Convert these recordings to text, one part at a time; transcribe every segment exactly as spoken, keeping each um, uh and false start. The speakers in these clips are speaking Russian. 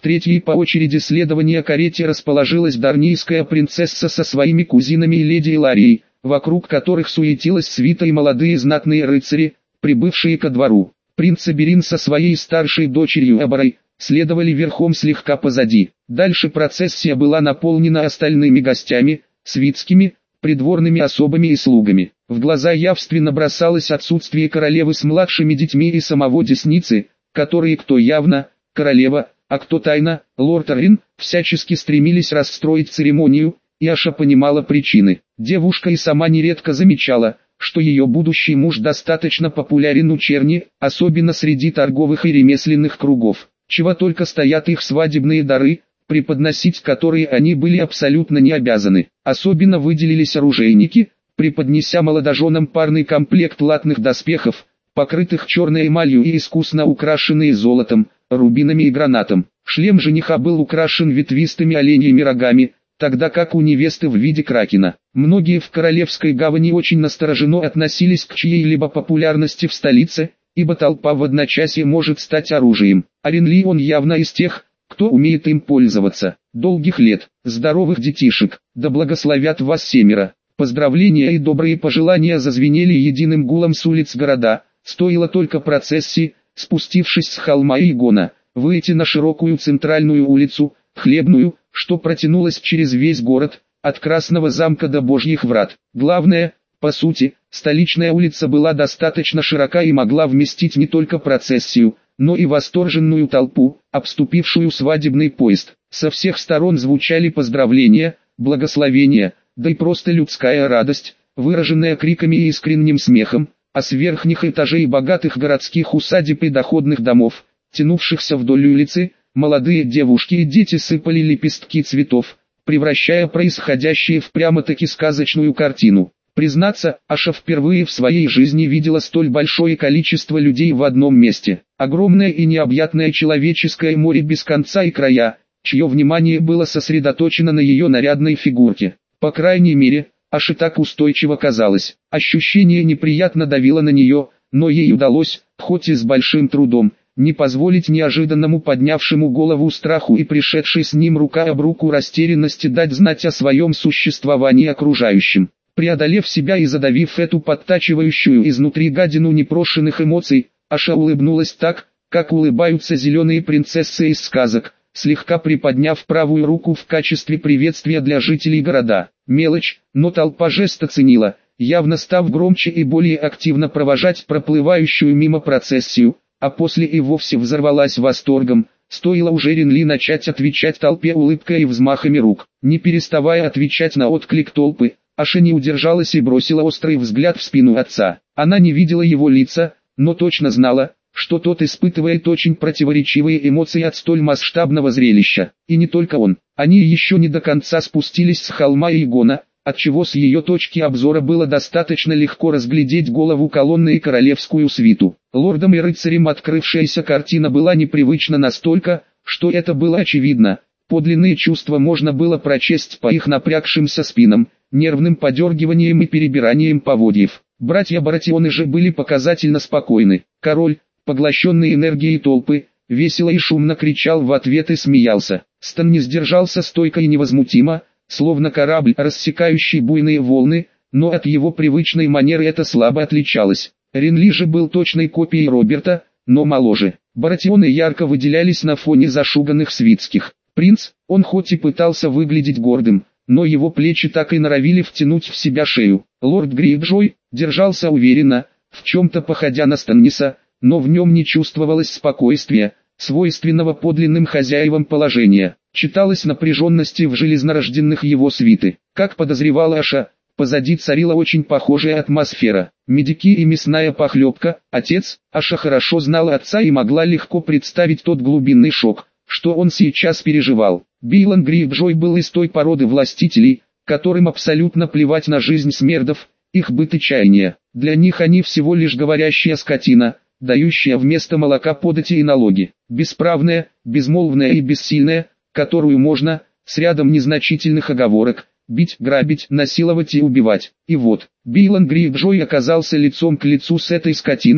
третьей по очереди следования карете расположилась дарнийская принцесса со своими кузинами и леди Иларией, вокруг которых суетилась свита и молодые знатные рыцари, прибывшие ко двору. Принц Аберин со своей старшей дочерью Абарой следовали верхом слегка позади. Дальше процессия была наполнена остальными гостями, светскими, придворными особами и слугами. В глаза явственно бросалось отсутствие королевы с младшими детьми и самого Десницы, которые кто явно, королева, а кто тайно, лорд Арин, всячески стремились расстроить церемонию, и Аша понимала причины. Девушка и сама нередко замечала, что ее будущий муж достаточно популярен у черни, особенно среди торговых и ремесленных кругов. Чего только стоят их свадебные дары, преподносить которые они были абсолютно не обязаны. Особенно выделились оружейники, преподнеся молодоженам парный комплект латных доспехов, покрытых черной эмалью и искусно украшенные золотом, рубинами и гранатом. Шлем жениха был украшен ветвистыми оленьими рогами, тогда как у невесты в виде кракена. Многие в Королевской гавани очень настороженно относились к чьей-либо популярности в столице, ибо толпа в одночасье может стать оружием. А Ренли он явно из тех, кто умеет им пользоваться. Долгих лет, здоровых детишек, да благословят вас семеро. Поздравления и добрые пожелания зазвенели единым гулом с улиц города. Стоило только процессии, спустившись с холма Игона, выйти на широкую центральную улицу, Хлебную, что протянулась через весь город, от Красного замка до Божьих врат. Главное, по сути, столичная улица была достаточно широка и могла вместить не только процессию, но и восторженную толпу, обступившую свадебный поезд. Со всех сторон звучали поздравления, благословения, да и просто людская радость, выраженная криками и искренним смехом, а с верхних этажей богатых городских усадеб и доходных домов, тянувшихся вдоль улицы, молодые девушки и дети сыпали лепестки цветов, превращая происходящее в прямо-таки сказочную картину. Признаться, Аша впервые в своей жизни видела столь большое количество людей в одном месте. Огромное и необъятное человеческое море без конца и края, чье внимание было сосредоточено на ее нарядной фигурке. По крайней мере, Аше так устойчиво казалось. Ощущение неприятно давило на нее, но ей удалось, хоть и с большим трудом, не позволить неожиданному поднявшему голову страху и пришедшей с ним рука об руку растерянности дать знать о своем существовании окружающим. Преодолев себя и задавив эту подтачивающую изнутри гадину непрошенных эмоций, Аша улыбнулась так, как улыбаются зеленые принцессы из сказок, слегка приподняв правую руку в качестве приветствия для жителей города. Мелочь, но толпа жест оценила, явно став громче и более активно провожать проплывающую мимо процессию, а после и вовсе взорвалась восторгом. Стоило уже Ренли начать отвечать толпе улыбкой и взмахами рук. Не переставая отвечать на отклик толпы, Аша не удержалась и бросила острый взгляд в спину отца. Она не видела его лица, но точно знала, что тот испытывает очень противоречивые эмоции от столь масштабного зрелища. И не только он. Они еще не до конца спустились с холма Игона, отчего с ее точки обзора было достаточно легко разглядеть голову колонны и королевскую свиту. Лордам и рыцарям открывшаяся картина была непривычна настолько, что это было очевидно. Подлинные чувства можно было прочесть по их напрягшимся спинам, нервным подергиванием и перебиранием поводьев. Братья Баратионы же были показательно спокойны. Король, поглощенный энергией толпы, весело и шумно кричал в ответ и смеялся. Стан не сдержался стойко и невозмутимо, словно корабль, рассекающий буйные волны, но от его привычной манеры это слабо отличалось. Ренли же был точной копией Роберта, но моложе. Баратионы ярко выделялись на фоне зашуганных свитских. Принц, он хоть и пытался выглядеть гордым, но его плечи так и норовили втянуть в себя шею. Лорд Грейджой держался уверенно, в чем-то походя на Станниса, но в нем не чувствовалось спокойствия, свойственного подлинным хозяевам положения. Читалась напряженность в железнорожденных его свиты. Как подозревала Аша, позади царила очень похожая атмосфера. Медики и мясная похлебка. Отец, Аша хорошо знала отца и могла легко представить тот глубинный шок, что он сейчас переживал. Билан Грейджой был из той породы властителей, которым абсолютно плевать на жизнь смердов, их быт и чаяния. Для них они всего лишь говорящая скотина, дающая вместо молока подати и налоги. Бесправная, безмолвная и бессильная, которую можно, с рядом незначительных оговорок, бить, грабить, насиловать и убивать. И вот, Билан Грейджой оказался лицом к лицу с этой скотиной,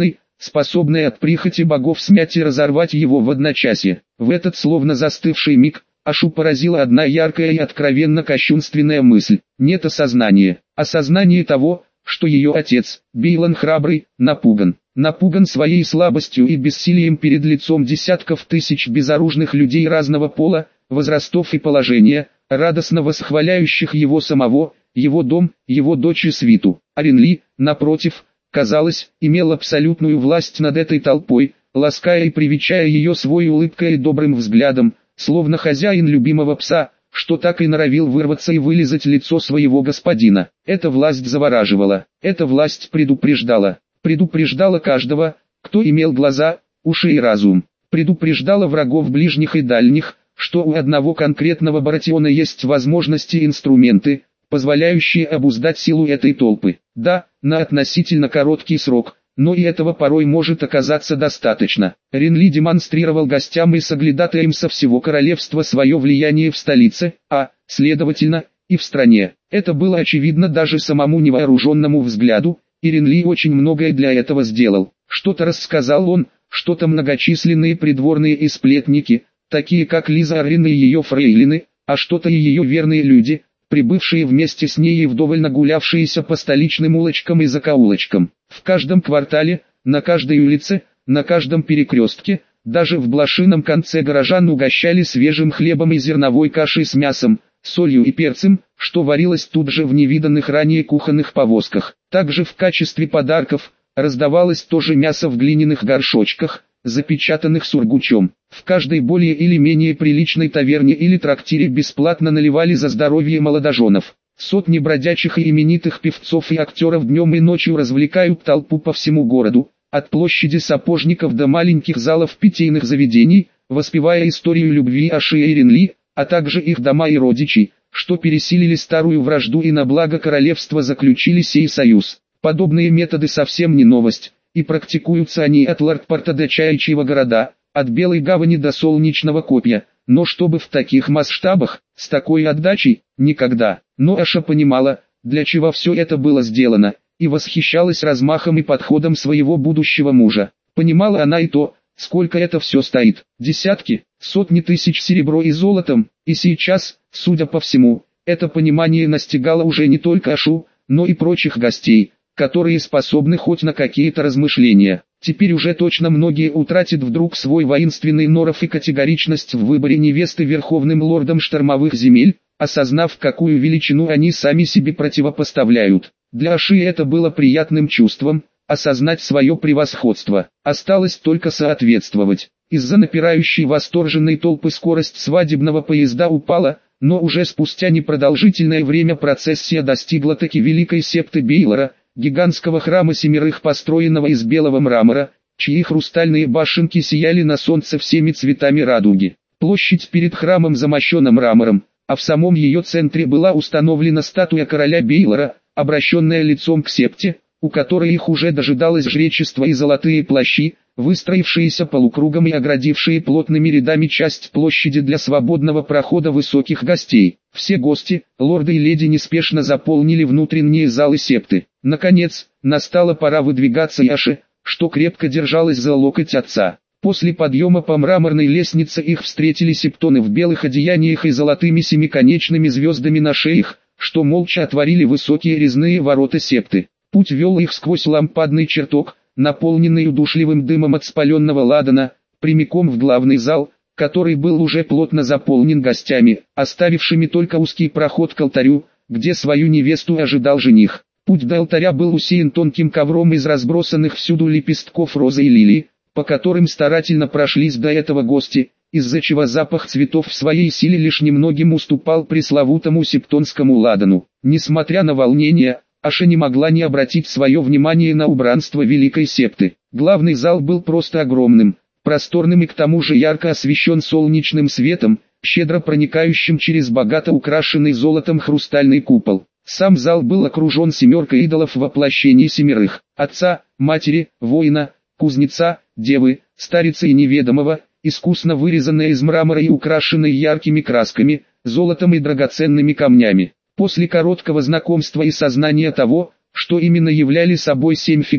способная от прихоти богов смять и разорвать его в одночасье. В этот словно застывший миг, Ашу поразила одна яркая и откровенно кощунственная мысль. Нет осознания. Осознание того, что ее отец, Бейлан храбрый, напуган. Напуган своей слабостью и бессилием перед лицом десятков тысяч безоружных людей разного пола, возрастов и положения, радостно восхваляющих его самого, его дом, его дочь и свиту. А Ренли, напротив, казалось, имел абсолютную власть над этой толпой, лаская и привечая ее своей улыбкой и добрым взглядом, словно хозяин любимого пса, что так и норовил вырваться и вылизать лицо своего господина. Эта власть завораживала, эта власть предупреждала, предупреждала каждого, кто имел глаза, уши и разум, предупреждала врагов ближних и дальних, что у одного конкретного Баратиона есть возможности и инструменты, позволяющие обуздать силу этой толпы. Да, на относительно короткий срок, но и этого порой может оказаться достаточно. Ренли демонстрировал гостям и соглядатаям со всего королевства свое влияние в столице, а, следовательно, и в стране. Это было очевидно даже самому невооруженному взгляду, и Ренли очень многое для этого сделал. Что-то рассказал он, что-то многочисленные придворные и сплетники, такие как Лиза Аррин и ее фрейлины, а что-то и ее верные люди, прибывшие вместе с ней и вдоволь нагулявшиеся по столичным улочкам и закоулочкам. В каждом квартале, на каждой улице, на каждом перекрестке, даже в блошином конце горожан угощали свежим хлебом и зерновой кашей с мясом, солью и перцем, что варилось тут же в невиданных ранее кухонных повозках. Также в качестве подарков раздавалось тоже мясо в глиняных горшочках, запечатанных сургучом. В каждой более или менее приличной таверне или трактире бесплатно наливали за здоровье молодоженов. Сотни бродячих и именитых певцов и актеров днем и ночью развлекают толпу по всему городу, от площади сапожников до маленьких залов питейных заведений, воспевая историю любви Аши и Ренли, а также их дома и родичей, что пересилили старую вражду и на благо королевства заключили сей союз. Подобные методы совсем не новость, и практикуются они от Лордпорта до Чаячьего города, от Белой гавани до Солнечного копья, но чтобы в таких масштабах, с такой отдачей, никогда. Но Аша понимала, для чего все это было сделано, и восхищалась размахом и подходом своего будущего мужа. Понимала она и то, сколько это все стоит. Десятки, сотни тысяч серебро и золотом, и сейчас, судя по всему, это понимание настигало уже не только Ашу, но и прочих гостей, которые способны хоть на какие-то размышления. Теперь уже точно многие утратят вдруг свой воинственный норов и категоричность в выборе невесты верховным лордом штормовых земель, осознав, какую величину они сами себе противопоставляют. Для Аши это было приятным чувством, осознать свое превосходство. Осталось только соответствовать. Из-за напирающей восторженной толпы скорость свадебного поезда упала, но уже спустя непродолжительное время процессия достигла таки великой септы Бейлора, гигантского храма семерых, построенного из белого мрамора, чьи хрустальные башенки сияли на солнце всеми цветами радуги. Площадь перед храмом замощена мрамором, а в самом ее центре была установлена статуя короля Бейлора, обращенная лицом к септе, у которой их уже дожидалось жречество и золотые плащи, выстроившиеся полукругом и оградившие плотными рядами часть площади для свободного прохода высоких гостей. Все гости, лорды и леди, неспешно заполнили внутренние залы септы. Наконец, настала пора выдвигаться Аше, что крепко держалась за локоть отца. После подъема по мраморной лестнице их встретили септоны в белых одеяниях и золотыми семиконечными звездами на шеях, что молча отворили высокие резные ворота септы. Путь вел их сквозь лампадный чертог, наполненный удушливым дымом от спаленного ладана, прямиком в главный зал, который был уже плотно заполнен гостями, оставившими только узкий проход к алтарю, где свою невесту ожидал жених. Путь до алтаря был усеян тонким ковром из разбросанных всюду лепестков розы и лилии, по которым старательно прошлись до этого гости, из-за чего запах цветов в своей силе лишь немногим уступал пресловутому септонскому ладану. Несмотря на волнение, Аша не могла не обратить свое внимание на убранство великой септы. Главный зал был просто огромным, просторным и к тому же ярко освещен солнечным светом, щедро проникающим через богато украшенный золотом хрустальный купол. Сам зал был окружен семеркой идолов в воплощении семерых: отца, матери, воина, кузнеца, девы, старицы и неведомого, искусно вырезанная из мрамора и украшенная яркими красками, золотом и драгоценными камнями. После короткого знакомства и сознания того, что именно являли собой семь фигур,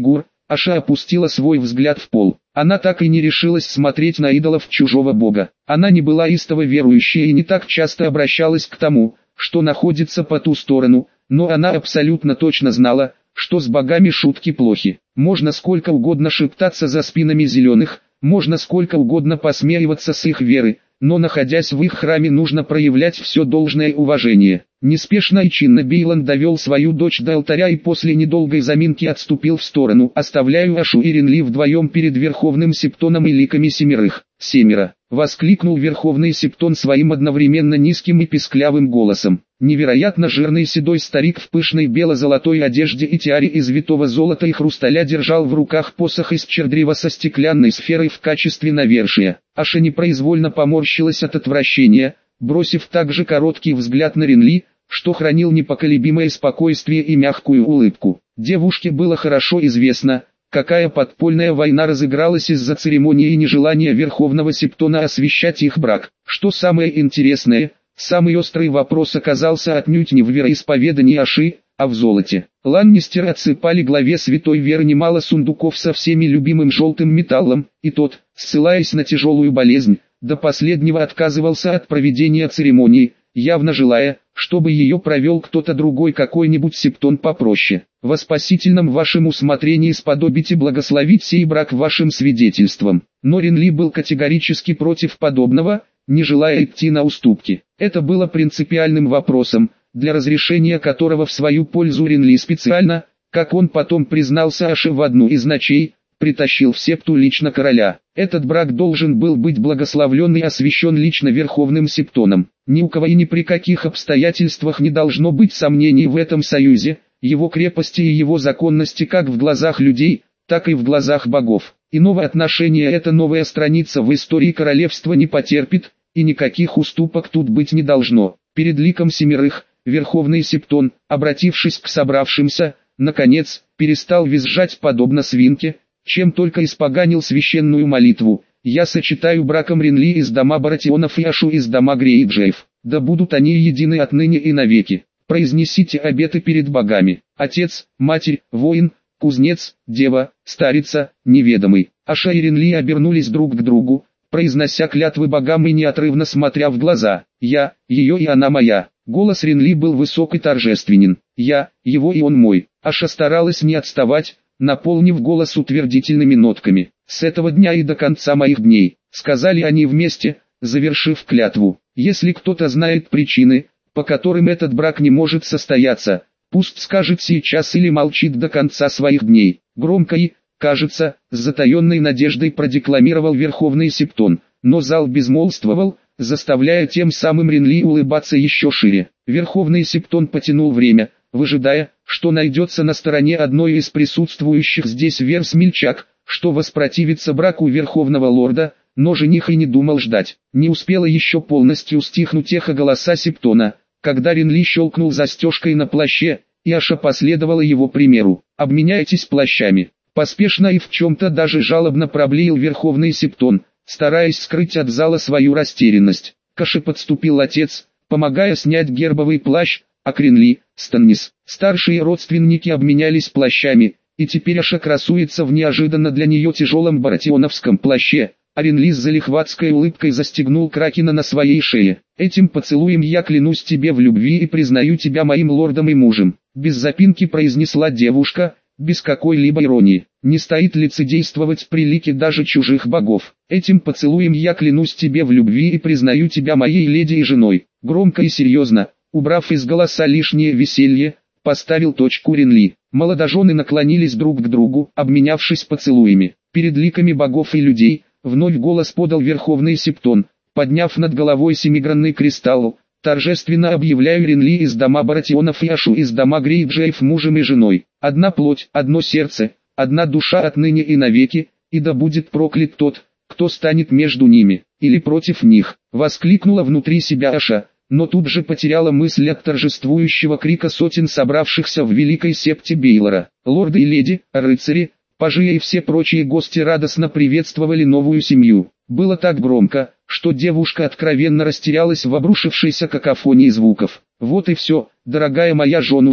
Аша опустила свой взгляд в пол. Она так и не решилась смотреть на идолов чужого бога. Она не была истово верующей и не так часто обращалась к тому, что находится по ту сторону, но она абсолютно точно знала, что с богами шутки плохи. Можно сколько угодно шептаться за спинами зеленых, можно сколько угодно посмеиваться с их веры, но находясь в их храме нужно проявлять все должное уважение. Неспешно и чинно Бейланд довел свою дочь до алтаря и после недолгой заминки отступил в сторону, оставляя Ашу и Ренли вдвоем перед Верховным Септоном и ликами семерых. «Семеро!» — воскликнул Верховный Септон своим одновременно низким и писклявым голосом. Невероятно жирный седой старик в пышной бело-золотой одежде и тиаре из витого золота и хрусталя держал в руках посох из чердрева со стеклянной сферой в качестве навершия. Аша непроизвольно поморщилась от отвращения, бросив также короткий взгляд на Ренли, что хранил непоколебимое спокойствие и мягкую улыбку. Девушке было хорошо известно, какая подпольная война разыгралась из-за церемонии и нежелания Верховного Септона освящать их брак. Что самое интересное, самый острый вопрос оказался отнюдь не в вероисповедании Аши, а в золоте. Ланнистеры отсыпали главе Святой Веры немало сундуков со всеми любимым желтым металлом, и тот, ссылаясь на тяжелую болезнь, до последнего отказывался от проведения церемонии, явно желая, чтобы ее провел кто-то другой, какой-нибудь септон попроще. Во спасительном вашем усмотрении сподобите благословить сей брак вашим свидетельством. Но Ренли был категорически против подобного, не желая идти на уступки. Это было принципиальным вопросом, для разрешения которого в свою пользу Ренли специально, как он потом признался Аше в одну из ночей, притащил в септу лично короля. Этот брак должен был быть благословлен и освящен лично Верховным Септоном. Ни у кого и ни при каких обстоятельствах не должно быть сомнений в этом союзе, его крепости и его законности как в глазах людей, так и в глазах богов. Иного отношения эта новая страница в истории королевства не потерпит, и никаких уступок тут быть не должно. Перед ликом семерых, Верховный Септон, обратившись к собравшимся, наконец, перестал визжать подобно свинке, чем только испоганил священную молитву. «Я сочетаю браком Ренли из дома Баратионов и Ашу из дома Грейджеев. Да будут они едины отныне и навеки. Произнесите обеты перед богами. Отец, матерь, воин, кузнец, дева, старица, неведомый». Аша и Ренли обернулись друг к другу, произнося клятвы богам и неотрывно смотря в глаза. «Я, ее и она моя». Голос Ренли был высок и торжественен. «Я, его и он мой». Аша старалась не отставать, наполнив голос утвердительными нотками. «С этого дня и до конца моих дней», — сказали они вместе, завершив клятву. «Если кто-то знает причины, по которым этот брак не может состояться, пусть скажет сейчас или молчит до конца своих дней». Громко и, кажется, с затаенной надеждой продекламировал Верховный Септон, но зал безмолвствовал, заставляя тем самым Ренли улыбаться еще шире. Верховный Септон потянул время, выжидая, что найдется на стороне одной из присутствующих здесь вер-смельчак, что воспротивится браку Верховного Лорда, но жених и не думал ждать. Не успела еще полностью стихнуть эхо голоса Септона, когда Ренли щелкнул застежкой на плаще, и Аша последовала его примеру. «Обменяйтесь плащами». Поспешно и в чем-то даже жалобно проблеял Верховный Септон, стараясь скрыть от зала свою растерянность. К Аше подступил отец, помогая снять гербовый плащ, а к Ренли, Станнис, старшие родственники обменялись плащами, и теперь Аша красуется в неожиданно для нее тяжелом баратионовском плаще, а Ренли с залихватской улыбкой застегнул кракена на своей шее. «Этим поцелуем я клянусь тебе в любви и признаю тебя моим лордом и мужем», без запинки произнесла девушка, без какой-либо иронии. «Не стоит лицедействовать при лике даже чужих богов. Этим поцелуем я клянусь тебе в любви и признаю тебя моей леди и женой». Громко и серьезно, убрав из голоса лишнее веселье, поставил точку Ренли. Молодожены наклонились друг к другу, обменявшись поцелуями. Перед ликами богов и людей, вновь голос подал Верховный Септон, подняв над головой семигранный кристалл. «Торжественно объявляю Ренли из дома Баратионов и Ашу из дома Грейджеев мужем и женой. Одна плоть, одно сердце, одна душа отныне и навеки, и да будет проклят тот, кто станет между ними, или против них», — воскликнула внутри себя Аша, но тут же потеряла мысль от торжествующего крика сотен собравшихся в великой септе Бейлора. Лорды и леди, рыцари, пажи и все прочие гости радостно приветствовали новую семью. Было так громко, что девушка откровенно растерялась в обрушившейся какофонии звуков. «Вот и все, дорогая моя женушка»,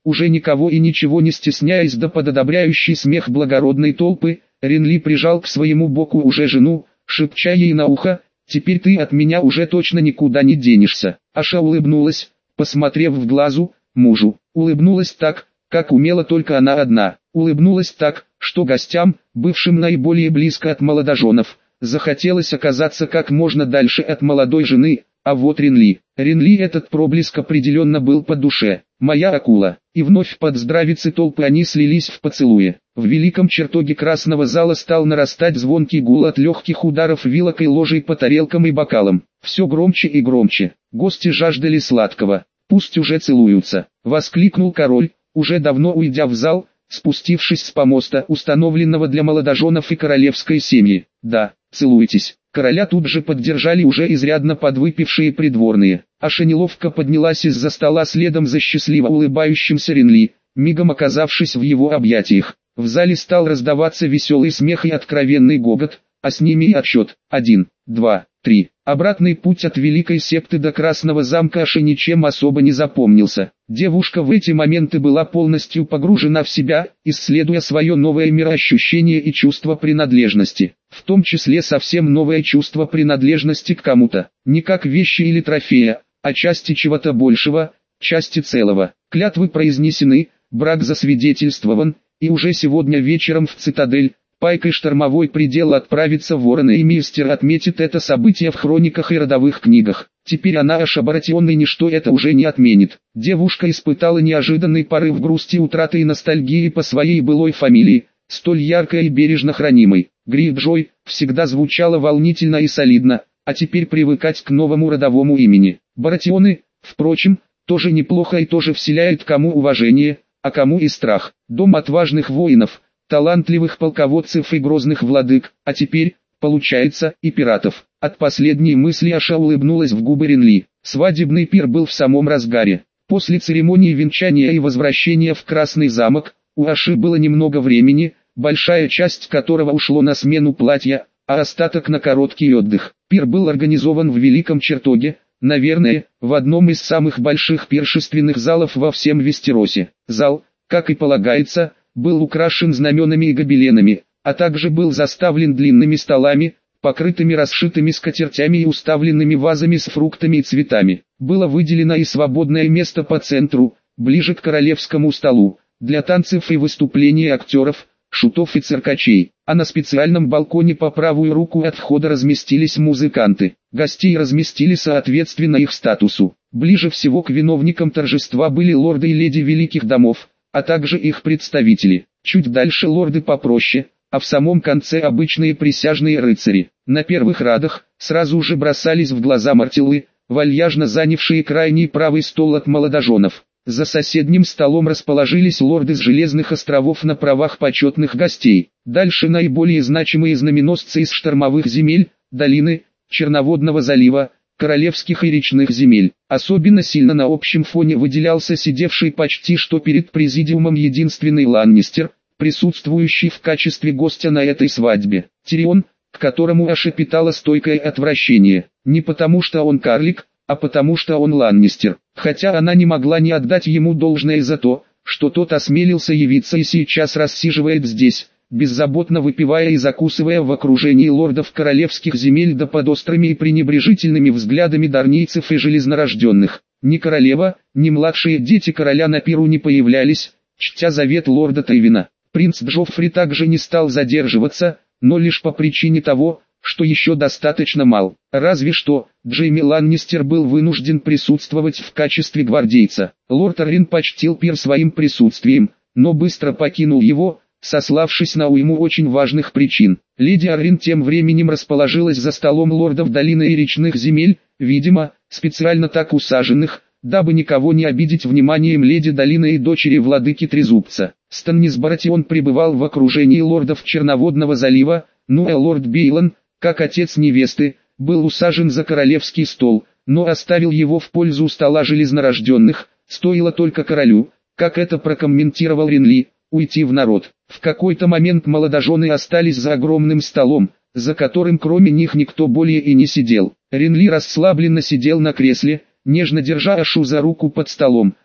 Уже никого и ничего не стесняясь да под одобряющий смех благородной толпы, Ренли прижал к своему боку уже жену, шепча ей на ухо: «Теперь ты от меня уже точно никуда не денешься». Аша улыбнулась, посмотрев в глазу мужу. Улыбнулась так, как умела только она одна. Улыбнулась так, что гостям, бывшим наиболее близко от молодоженов, захотелось оказаться как можно дальше от молодой жены. А вот Ренли. Ренли этот проблеск определенно был по душе. «Моя акула». И вновь под здравицы толпы они слились в поцелуе. В великом чертоге красного зала стал нарастать звонкий гул от легких ударов вилок и ложей по тарелкам и бокалам. Все громче и громче. Гости жаждали сладкого. «Пусть уже целуются», — воскликнул король, уже давно уйдя в зал, спустившись с помоста, установленного для молодоженов и королевской семьи. «Да, целуйтесь». Короля тут же поддержали уже изрядно подвыпившие придворные. Аша неловко поднялась из-за стола следом за счастливо улыбающимся Ренли, мигом оказавшись в его объятиях. В зале стал раздаваться веселый смех и откровенный гогот, а с ними и отсчет. Один, два, три. Обратный путь от Великой Септы до Красного замка Аше ничем особо не запомнился. Девушка в эти моменты была полностью погружена в себя, исследуя свое новое мироощущение и чувство принадлежности. В том числе совсем новое чувство принадлежности к кому-то. Не как вещи или трофея, а части чего-то большего, части целого. Клятвы произнесены, брак засвидетельствован, и уже сегодня вечером в цитадель, Пайкой штормовой предел отправится в Вороны, и мистер отметит это событие в хрониках и родовых книгах. Теперь она Аша Баратион, и ничто это уже не отменит. Девушка испытала неожиданный порыв грусти, утраты и ностальгии по своей былой фамилии, столь яркой и бережно хранимой. Грейджой всегда звучало волнительно и солидно, а теперь привыкать к новому родовому имени. Баратионы, впрочем, тоже неплохо и тоже вселяет кому уважение, а кому и страх. Дом отважных воинов, талантливых полководцев и грозных владык, а теперь, получается, и пиратов. От последней мысли Аша улыбнулась в губы Ренли. Свадебный пир был в самом разгаре. После церемонии венчания и возвращения в Красный замок, у Аши было немного времени, большая часть которого ушло на смену платья, а остаток на короткий отдых. Пир был организован в Великом Чертоге, наверное, в одном из самых больших пиршественных залов во всем Вестеросе. Зал, как и полагается, был украшен знаменами и гобеленами, а также был заставлен длинными столами, покрытыми расшитыми скатертями и уставленными вазами с фруктами и цветами. Было выделено и свободное место по центру, ближе к королевскому столу, для танцев и выступлений актеров, шутов и циркачей, а на специальном балконе по правую руку от входа разместились музыканты. Гостей разместили соответственно их статусу. Ближе всего к виновникам торжества были лорды и леди великих домов, а также их представители. Чуть дальше лорды попроще, а в самом конце обычные присяжные рыцари. На первых радах сразу же бросались в глаза мартиллы, вальяжно занявшие крайний правый стол от молодоженов. За соседним столом расположились лорды с Железных островов на правах почетных гостей. Дальше наиболее значимые знаменосцы из штормовых земель, долины, Черноводного залива, королевских и речных земель. Особенно сильно на общем фоне выделялся сидевший почти что перед президиумом единственный Ланнистер, присутствующий в качестве гостя на этой свадьбе. Тирион, к которому Аша питала стойкое отвращение. Не потому что он карлик, а потому что он Ланнистер. Хотя она не могла не отдать ему должное за то, что тот осмелился явиться и сейчас рассиживает здесь, беззаботно выпивая и закусывая в окружении лордов королевских земель да под острыми и пренебрежительными взглядами дарнийцев и железнорожденных. Ни королева, ни младшие дети короля на пиру не появлялись, чтя завет лорда Тейвина. Принц Джоффри также не стал задерживаться, но лишь по причине того, что еще достаточно мал. Разве что, Джейми Ланнистер был вынужден присутствовать в качестве гвардейца. Лорд Аррин почтил пир своим присутствием, но быстро покинул его, сославшись на уйму очень важных причин. Леди Аррин тем временем расположилась за столом лордов долины и речных земель, видимо, специально так усаженных, дабы никого не обидеть вниманием леди долины и дочери владыки Трезубца. Станнис Баратион пребывал в окружении лордов Черноводного залива, ну а лорд Бейлон, как отец невесты, был усажен за королевский стол, но оставил его в пользу стола железнорожденных, стоило только королю, как это прокомментировал Ренли, уйти в народ. В какой-то момент молодожены остались за огромным столом, за которым кроме них никто более и не сидел. Ренли расслабленно сидел на кресле, нежно держа Ашу за руку под столом,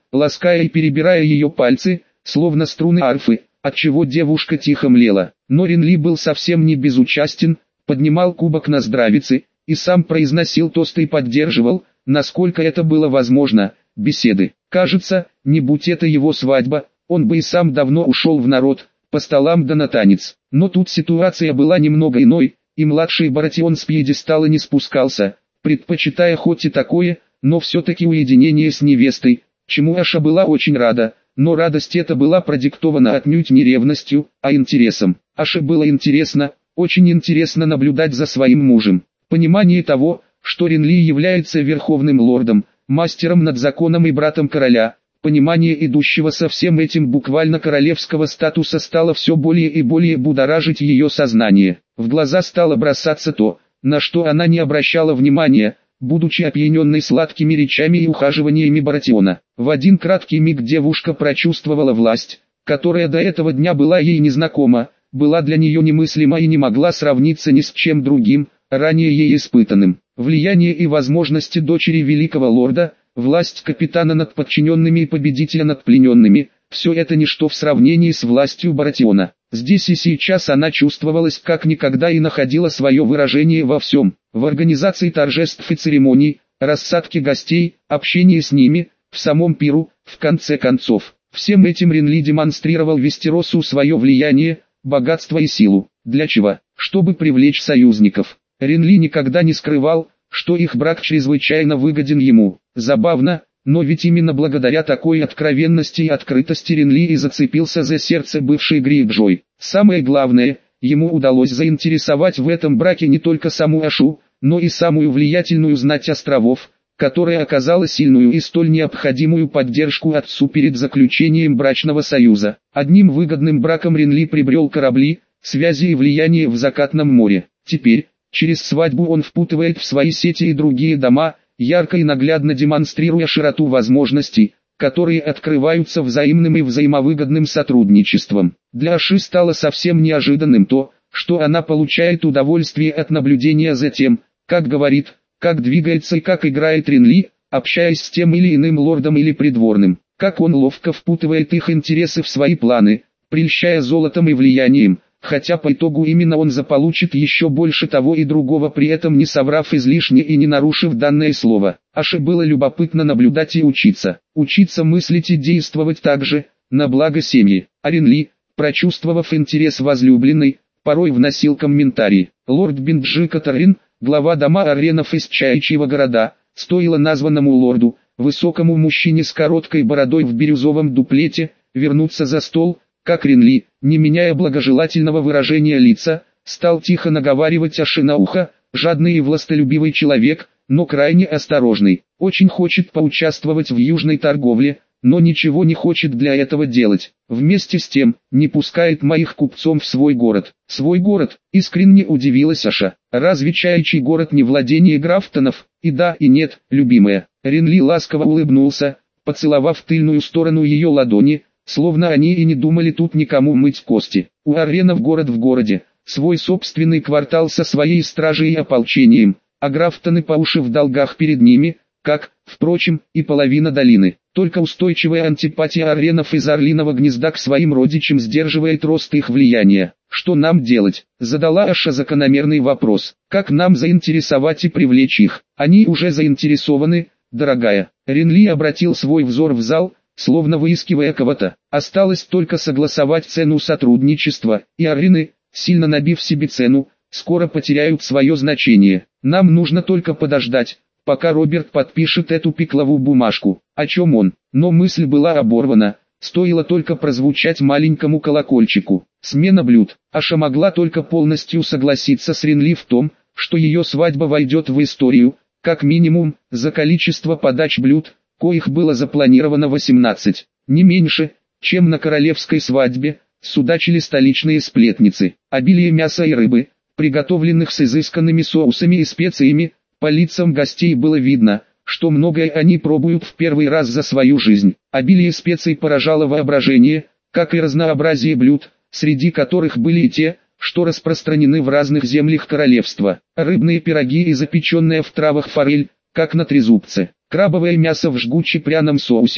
лаская и перебирая ее пальцы, словно струны арфы, отчего девушка тихо млела. Но Ренли был совсем не безучастен, поднимал кубок на здравицы, и сам произносил тосты и поддерживал, насколько это было возможно, беседы. Кажется, не будь это его свадьба, он бы и сам давно ушел в народ, по столам да на танец. Но тут ситуация была немного иной, и младший Баратион с пьедестала не спускался, предпочитая хоть и такое, но все-таки уединение с невестой, чему Аша была очень рада, но радость эта была продиктована отнюдь не ревностью, а интересом. Аше было интересно, очень интересно наблюдать за своим мужем. Понимание того, что Ренли является верховным лордом, мастером над законом и братом короля, понимание идущего со всем этим буквально королевского статуса стало все более и более будоражить ее сознание. В глаза стало бросаться то, на что она не обращала внимания, будучи опьяненной сладкими речами и ухаживаниями Баратиона. В один краткий миг девушка прочувствовала власть, которая до этого дня была ей незнакома, была для нее немыслима и не могла сравниться ни с чем другим, ранее ей испытанным. Влияние и возможности дочери великого лорда, власть капитана над подчиненными и победителя над плененными, все это ничто в сравнении с властью Баратиона. Здесь и сейчас она чувствовалась как никогда и находила свое выражение во всем, в организации торжеств и церемоний, рассадке гостей, общении с ними, в самом пиру, в конце концов. Всем этим Ренли демонстрировал Вестеросу свое влияние, богатство и силу. Для чего? Чтобы привлечь союзников. Ренли никогда не скрывал, что их брак чрезвычайно выгоден ему. Забавно, но ведь именно благодаря такой откровенности и открытости Ренли и зацепился за сердце бывшей Грейджой. Самое главное, ему удалось заинтересовать в этом браке не только саму Ашу, но и самую влиятельную знать островов, которая оказала сильную и столь необходимую поддержку отцу перед заключением брачного союза. Одним выгодным браком Ренли приобрел корабли, связи и влияние в Закатном море. Теперь, через свадьбу он впутывает в свои сети и другие дома, ярко и наглядно демонстрируя широту возможностей, которые открываются взаимным и взаимовыгодным сотрудничеством. Для Аши стало совсем неожиданным то, что она получает удовольствие от наблюдения за тем, как говорит, как двигается и как играет Ренли, общаясь с тем или иным лордом или придворным, как он ловко впутывает их интересы в свои планы, прельщая золотом и влиянием, хотя по итогу именно он заполучит еще больше того и другого, при этом не соврав излишне и не нарушив данное слово. Аше было любопытно наблюдать и учиться, учиться мыслить и действовать так же, на благо семьи. А Ренли, прочувствовав интерес возлюбленной, порой вносил комментарии. Лорд Бинджи Катарин, глава дома Арренов из Чаячьего города, стоило названному лорду, высокому мужчине с короткой бородой в бирюзовом дуплете, вернуться за стол, как Ренли, не меняя благожелательного выражения лица, стал тихо наговаривать Аше на ухо, жадный и властолюбивый человек, но крайне осторожный, очень хочет поучаствовать в южной торговле, но ничего не хочет для этого делать. Вместе с тем, не пускает моих купцов в свой город. Свой город, искренне удивилась Аша. Разве Чаячий город не владение Графтонов? И да, и нет, любимая. Ренли ласково улыбнулся, поцеловав тыльную сторону ее ладони, словно они и не думали тут никому мыть кости. У Арренов город в городе, свой собственный квартал со своей стражей и ополчением, а Графтоны по уши в долгах перед ними, как, впрочем, и половина долины. Только устойчивая антипатия Арренов из Орлиного гнезда к своим родичам сдерживает рост их влияния. Что нам делать? Задала Аша закономерный вопрос. Как нам заинтересовать и привлечь их? Они уже заинтересованы, дорогая. Ренли обратил свой взор в зал, словно выискивая кого-то. Осталось только согласовать цену сотрудничества, и Аррины, сильно набив себе цену, скоро потеряют свое значение. Нам нужно только подождать, пока Роберт подпишет эту пикловую бумажку. О чем он? Но мысль была оборвана, стоило только прозвучать маленькому колокольчику. Смена блюд. Аша могла только полностью согласиться с Ренли в том, что ее свадьба войдет в историю, как минимум, за количество подач блюд, коих было запланировано восемнадцать, не меньше, чем на королевской свадьбе, судачили столичные сплетницы. Обилие мяса и рыбы, приготовленных с изысканными соусами и специями, по лицам гостей было видно, что многое они пробуют в первый раз за свою жизнь. Обилие специй поражало воображение, как и разнообразие блюд, среди которых были и те, что распространены в разных землях королевства. Рыбные пироги и запеченная в травах форель, как на трезубце. Крабовое мясо в жгуче пряном соусе,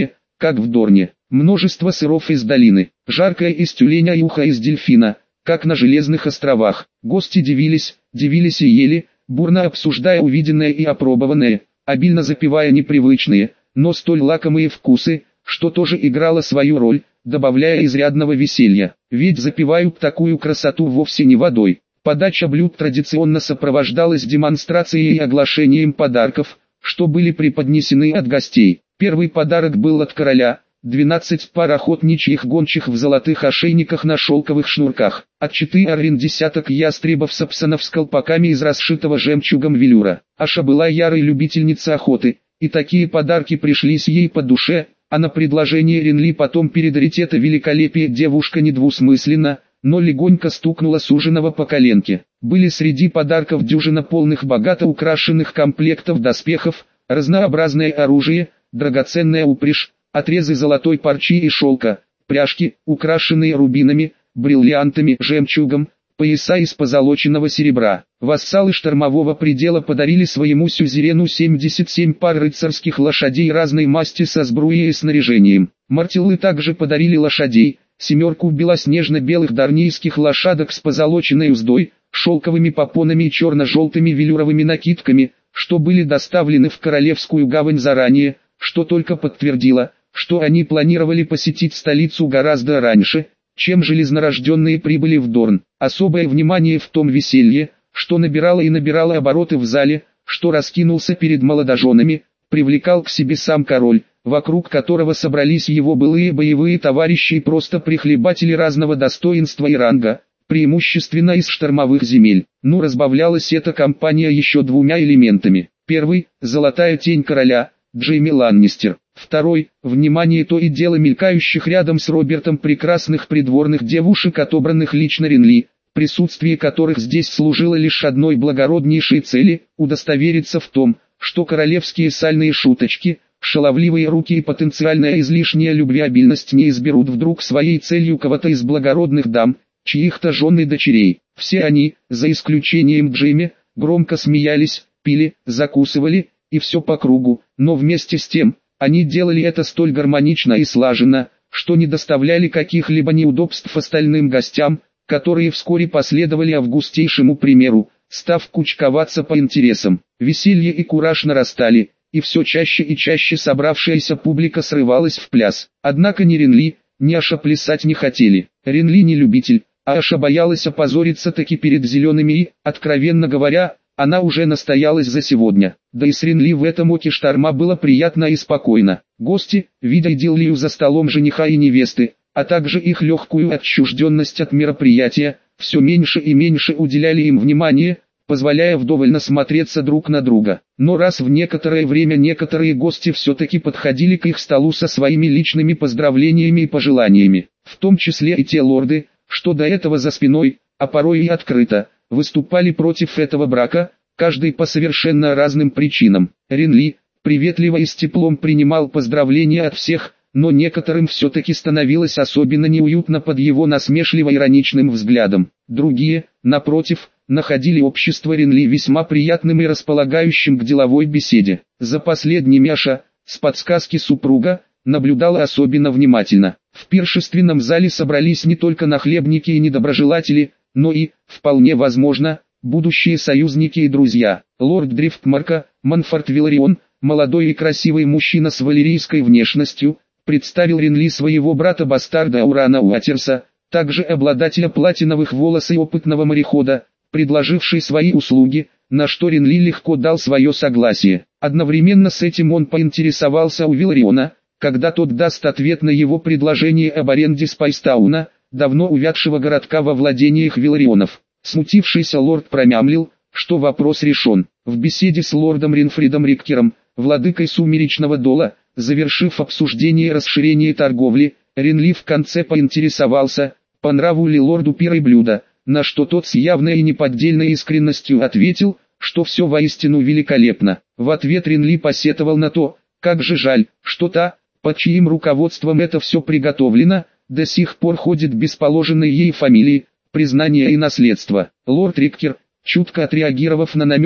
как в Дорне. Множество сыров из долины, жаркое из тюленя и ухо из дельфина, как на Железных островах. Гости дивились, дивились и ели, бурно обсуждая увиденное и опробованное, обильно запивая непривычные, но столь лакомые вкусы, что тоже играло свою роль, добавляя изрядного веселья. Ведь запивают такую красоту вовсе не водой. Подача блюд традиционно сопровождалась демонстрацией и оглашением подарков, что были преподнесены от гостей. Первый подарок был от короля – двенадцать пар охотничьих гончих в золотых ошейниках на шелковых шнурках, от четыре десяток ястребов-сапсанов с колпаками из расшитого жемчугом велюра. Аша была ярой любительницей охоты, и такие подарки пришлись ей по душе, а на предложение Ренли потом передарить это великолепие девушка недвусмысленно, но легонько стукнула суженого по коленке. Были среди подарков дюжина полных богато украшенных комплектов доспехов, разнообразное оружие, драгоценная упряжь, отрезы золотой парчи и шелка, пряжки, украшенные рубинами, бриллиантами, жемчугом, пояса из позолоченного серебра. Вассалы штормового предела подарили своему сюзерену семьдесят семь пар рыцарских лошадей разной масти со сбруей и снаряжением. Мартиллы также подарили лошадей, семерку белоснежно-белых дарнийских лошадок с позолоченной уздой, шелковыми попонами и черно-желтыми велюровыми накидками, что были доставлены в Королевскую гавань заранее, что только подтвердило, что они планировали посетить столицу гораздо раньше, чем железнорожденные прибыли в Дорн. Особое внимание в том веселье, что набирало и набирало обороты в зале, что раскинулся перед молодоженами, привлекал к себе сам король, вокруг которого собрались его былые боевые товарищи и просто прихлебатели разного достоинства и ранга, преимущественно из штормовых земель. Ну, разбавлялась эта компания еще двумя элементами. Первый – золотая тень короля, Джейми Ланнистер. Второй – внимание то и дело мелькающих рядом с Робертом прекрасных придворных девушек, отобранных лично Ренли, присутствие которых здесь служило лишь одной благороднейшей цели – удостовериться в том, что королевские сальные шуточки, шаловливые руки и потенциальная излишняя любвеобильность не изберут вдруг своей целью кого-то из благородных дам, чьих-то жен и дочерей. Все они, за исключением Джейми, громко смеялись, пили, закусывали, и все по кругу, но вместе с тем, они делали это столь гармонично и слаженно, что не доставляли каких-либо неудобств остальным гостям, которые вскоре последовали августейшему примеру, став кучковаться по интересам. Веселье и кураж нарастали, и все чаще и чаще собравшаяся публика срывалась в пляс. Однако ни Ренли, ни Аша плясать не хотели. Ренли не любитель, а Аша боялась опозориться таки перед зелеными и, откровенно говоря, она уже настоялась за сегодня. Да и с Ренли в этом оке шторма было приятно и спокойно. Гости, видя идиллию за столом жениха и невесты, а также их легкую отчужденность от мероприятия, все меньше и меньше уделяли им внимания, позволяя вдоволь насмотреться друг на друга. Но раз в некоторое время некоторые гости все-таки подходили к их столу со своими личными поздравлениями и пожеланиями, в том числе и те лорды, что до этого за спиной, а порой и открыто, выступали против этого брака, каждый по совершенно разным причинам. Ренли, приветливо и с теплом принимал поздравления от всех, но некоторым все-таки становилось особенно неуютно под его насмешливо-ироничным взглядом. Другие, напротив, находили общество Ренли весьма приятным и располагающим к деловой беседе. За последним Аша, с подсказки супруга, наблюдала особенно внимательно. В пиршественном зале собрались не только нахлебники и недоброжелатели, но и, вполне возможно, будущие союзники и друзья. Лорд Дрифтмарка, Монфорт Виларион, молодой и красивый мужчина с валерийской внешностью, представил Ренли своего брата-бастарда Урана Уатерса, также обладателя платиновых волос и опытного морехода, предложивший свои услуги, на что Ренли легко дал свое согласие. Одновременно с этим он поинтересовался у Вилариона, когда тот даст ответ на его предложение об аренде Спайстауна, давно увядшего городка во владениях Виларионов. Смутившийся лорд промямлил, что вопрос решен. В беседе с лордом Ринфридом Риккером, владыкой Сумеречного Дола, завершив обсуждение расширения торговли, Ренли в конце поинтересовался, по нраву ли лорду пир и блюдо, на что тот с явной и неподдельной искренностью ответил, что все воистину великолепно. В ответ Ренли посетовал на то, как же жаль, что та, под чьим руководством это все приготовлено, до сих пор ходит без положенной ей фамилии, признания и наследства. Лорд Риккер, чутко отреагировав на намек,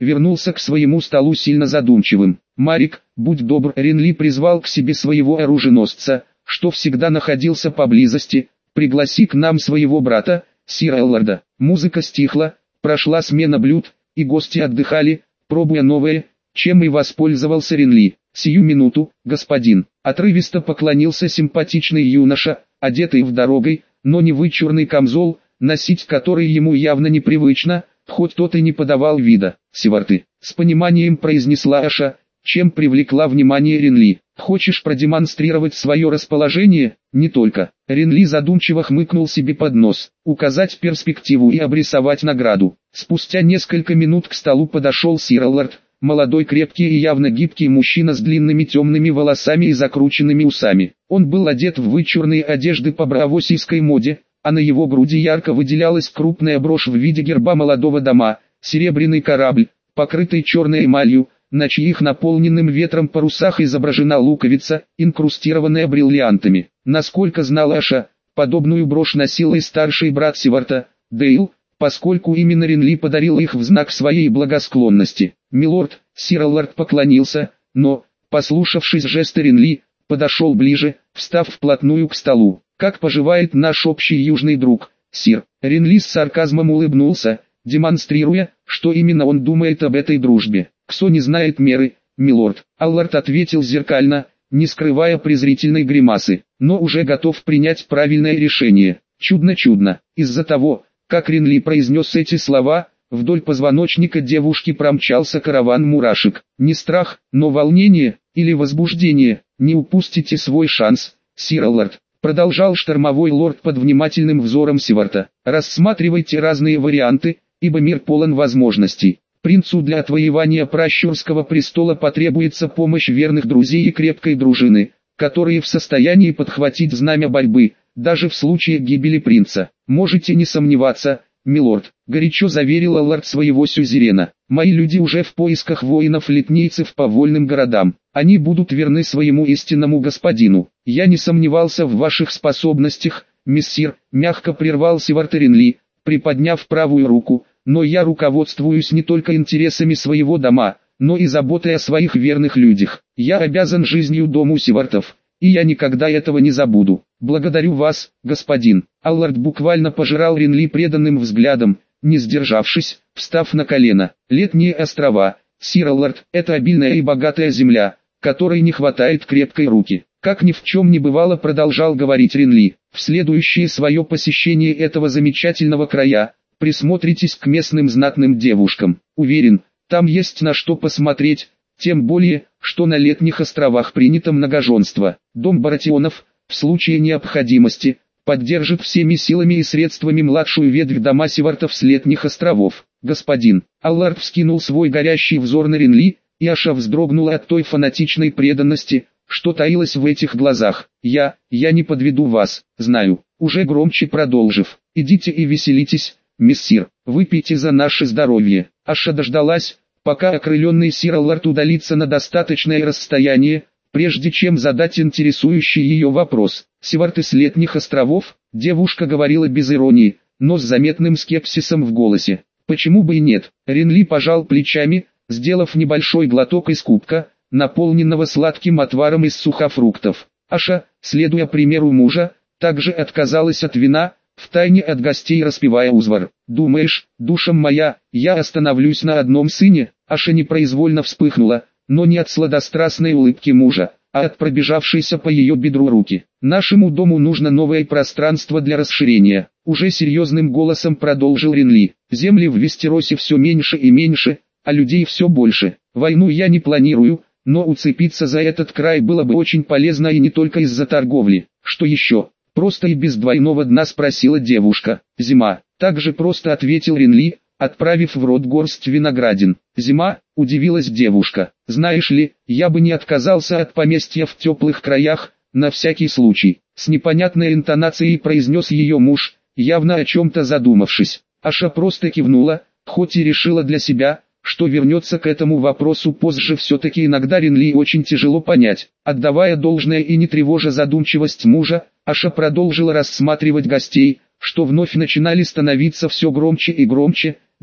вернулся к своему столу сильно задумчивым. «Марик, будь добр», Ренли призвал к себе своего оруженосца, что всегда находился поблизости, «пригласи к нам своего брата, сира Элларда». Музыка стихла, прошла смена блюд, и гости отдыхали, пробуя новое, чем и воспользовался Ренли. «Сию минуту, господин», отрывисто поклонился симпатичный юноша, одетый в дорогой, но не вычурный камзол, носить который ему явно непривычно, хоть тот и не подавал вида. «Севарты», с пониманием произнесла Аша, чем привлекла внимание Ренли. «Хочешь продемонстрировать свое расположение?» «Не только». Ренли задумчиво хмыкнул себе под нос. «Указать перспективу и обрисовать награду». Спустя несколько минут к столу подошел сир Эллард, молодой крепкий и явно гибкий мужчина с длинными темными волосами и закрученными усами. Он был одет в вычурные одежды по бравосийской моде, а на его груди ярко выделялась крупная брошь в виде герба молодого дома, серебряный корабль, покрытый черной эмалью, на чьих наполненным ветром парусах изображена луковица, инкрустированная бриллиантами. Насколько знала Аша, подобную брошь носил и старший брат Севарта, Дейл, поскольку именно Ренли подарил их в знак своей благосклонности. «Милорд», сир Эллард поклонился, но, послушавшись жеста Ренли, подошел ближе, встав вплотную к столу. «Как поживает наш общий южный друг, сир?» Ренли с сарказмом улыбнулся, демонстрируя, что именно он думает об этой дружбе. «Ксо не знает меры, милорд», Эллард ответил зеркально, не скрывая презрительной гримасы, но уже готов принять правильное решение. Чудно-чудно, из-за того, как Ренли произнес эти слова, вдоль позвоночника девушки промчался караван мурашек. Не страх, но волнение, или возбуждение. «Не упустите свой шанс, сир Эллард», продолжал штормовой лорд под внимательным взором Севарта. «Рассматривайте разные варианты, ибо мир полон возможностей. Принцу для отвоевания пращурского престола потребуется помощь верных друзей и крепкой дружины, которые в состоянии подхватить знамя борьбы, даже в случае гибели принца. Можете не сомневаться, милорд», горячо заверил Эллард своего сюзерена. «Мои люди уже в поисках воинов-литнейцев по вольным городам. Они будут верны своему истинному господину. Я не сомневался в ваших способностях, мессир», мягко прервал Севарт Ренли, приподняв правую руку, «но я руководствуюсь не только интересами своего дома, но и заботой о своих верных людях. Я обязан жизнью дому Севартов, и я никогда этого не забуду. Благодарю вас, господин». Эллард буквально пожирал Ренли преданным взглядом, не сдержавшись, встав на колено. «Летние острова, сир Эллард, это обильная и богатая земля, которой не хватает крепкой руки». Как ни в чем не бывало, продолжал говорить Ренли, «в следующее свое посещение этого замечательного края, присмотритесь к местным знатным девушкам. Уверен, там есть на что посмотреть, тем более, что на летних островах принято многоженство. Дом Баратионов, в случае необходимости, поддержит всеми силами и средствами младшую ветвь дома Севартов с летних островов». «Господин». Эллард вскинул свой горящий взор на Ренли, и Аша вздрогнула от той фанатичной преданности, что таилось в этих глазах. «Я, я не подведу вас, знаю», уже громче продолжив, «идите и веселитесь, мессир, выпейте за наше здоровье». Аша дождалась, пока окрыленный сир Эллард удалится на достаточное расстояние, прежде чем задать интересующий ее вопрос. «Севарты с летних островов?» Девушка говорила без иронии, но с заметным скепсисом в голосе. «Почему бы и нет?» Ренли пожал плечами, сделав небольшой глоток из кубка, наполненного сладким отваром из сухофруктов. Аша, следуя примеру мужа, также отказалась от вина, втайне от гостей распевая узвар. «Думаешь, душам моя, я остановлюсь на одном сыне?» Аша непроизвольно вспыхнула, но не от сладострастной улыбки мужа, а от пробежавшейся по ее бедру руки. «Нашему дому нужно новое пространство для расширения», уже серьезным голосом продолжил Ренли. «Земли в Вестеросе все меньше и меньше, а людей все больше. Войну я не планирую, но уцепиться за этот край было бы очень полезно и не только из-за торговли». «Что еще?» «Просто и без двойного дна?» спросила девушка. «Зима», также просто ответил Ренли, отправив в рот горсть виноградин. «Зима?» – удивилась девушка. «Знаешь ли, я бы не отказался от поместья в теплых краях, на всякий случай», с непонятной интонацией произнес ее муж, явно о чем-то задумавшись. Аша просто кивнула, хоть и решила для себя, что вернется к этому вопросу позже. Все-таки иногда Ренли очень тяжело понять. Отдавая должное и не тревожа задумчивость мужа, Аша продолжила рассматривать гостей, что вновь начинали становиться все громче и громче.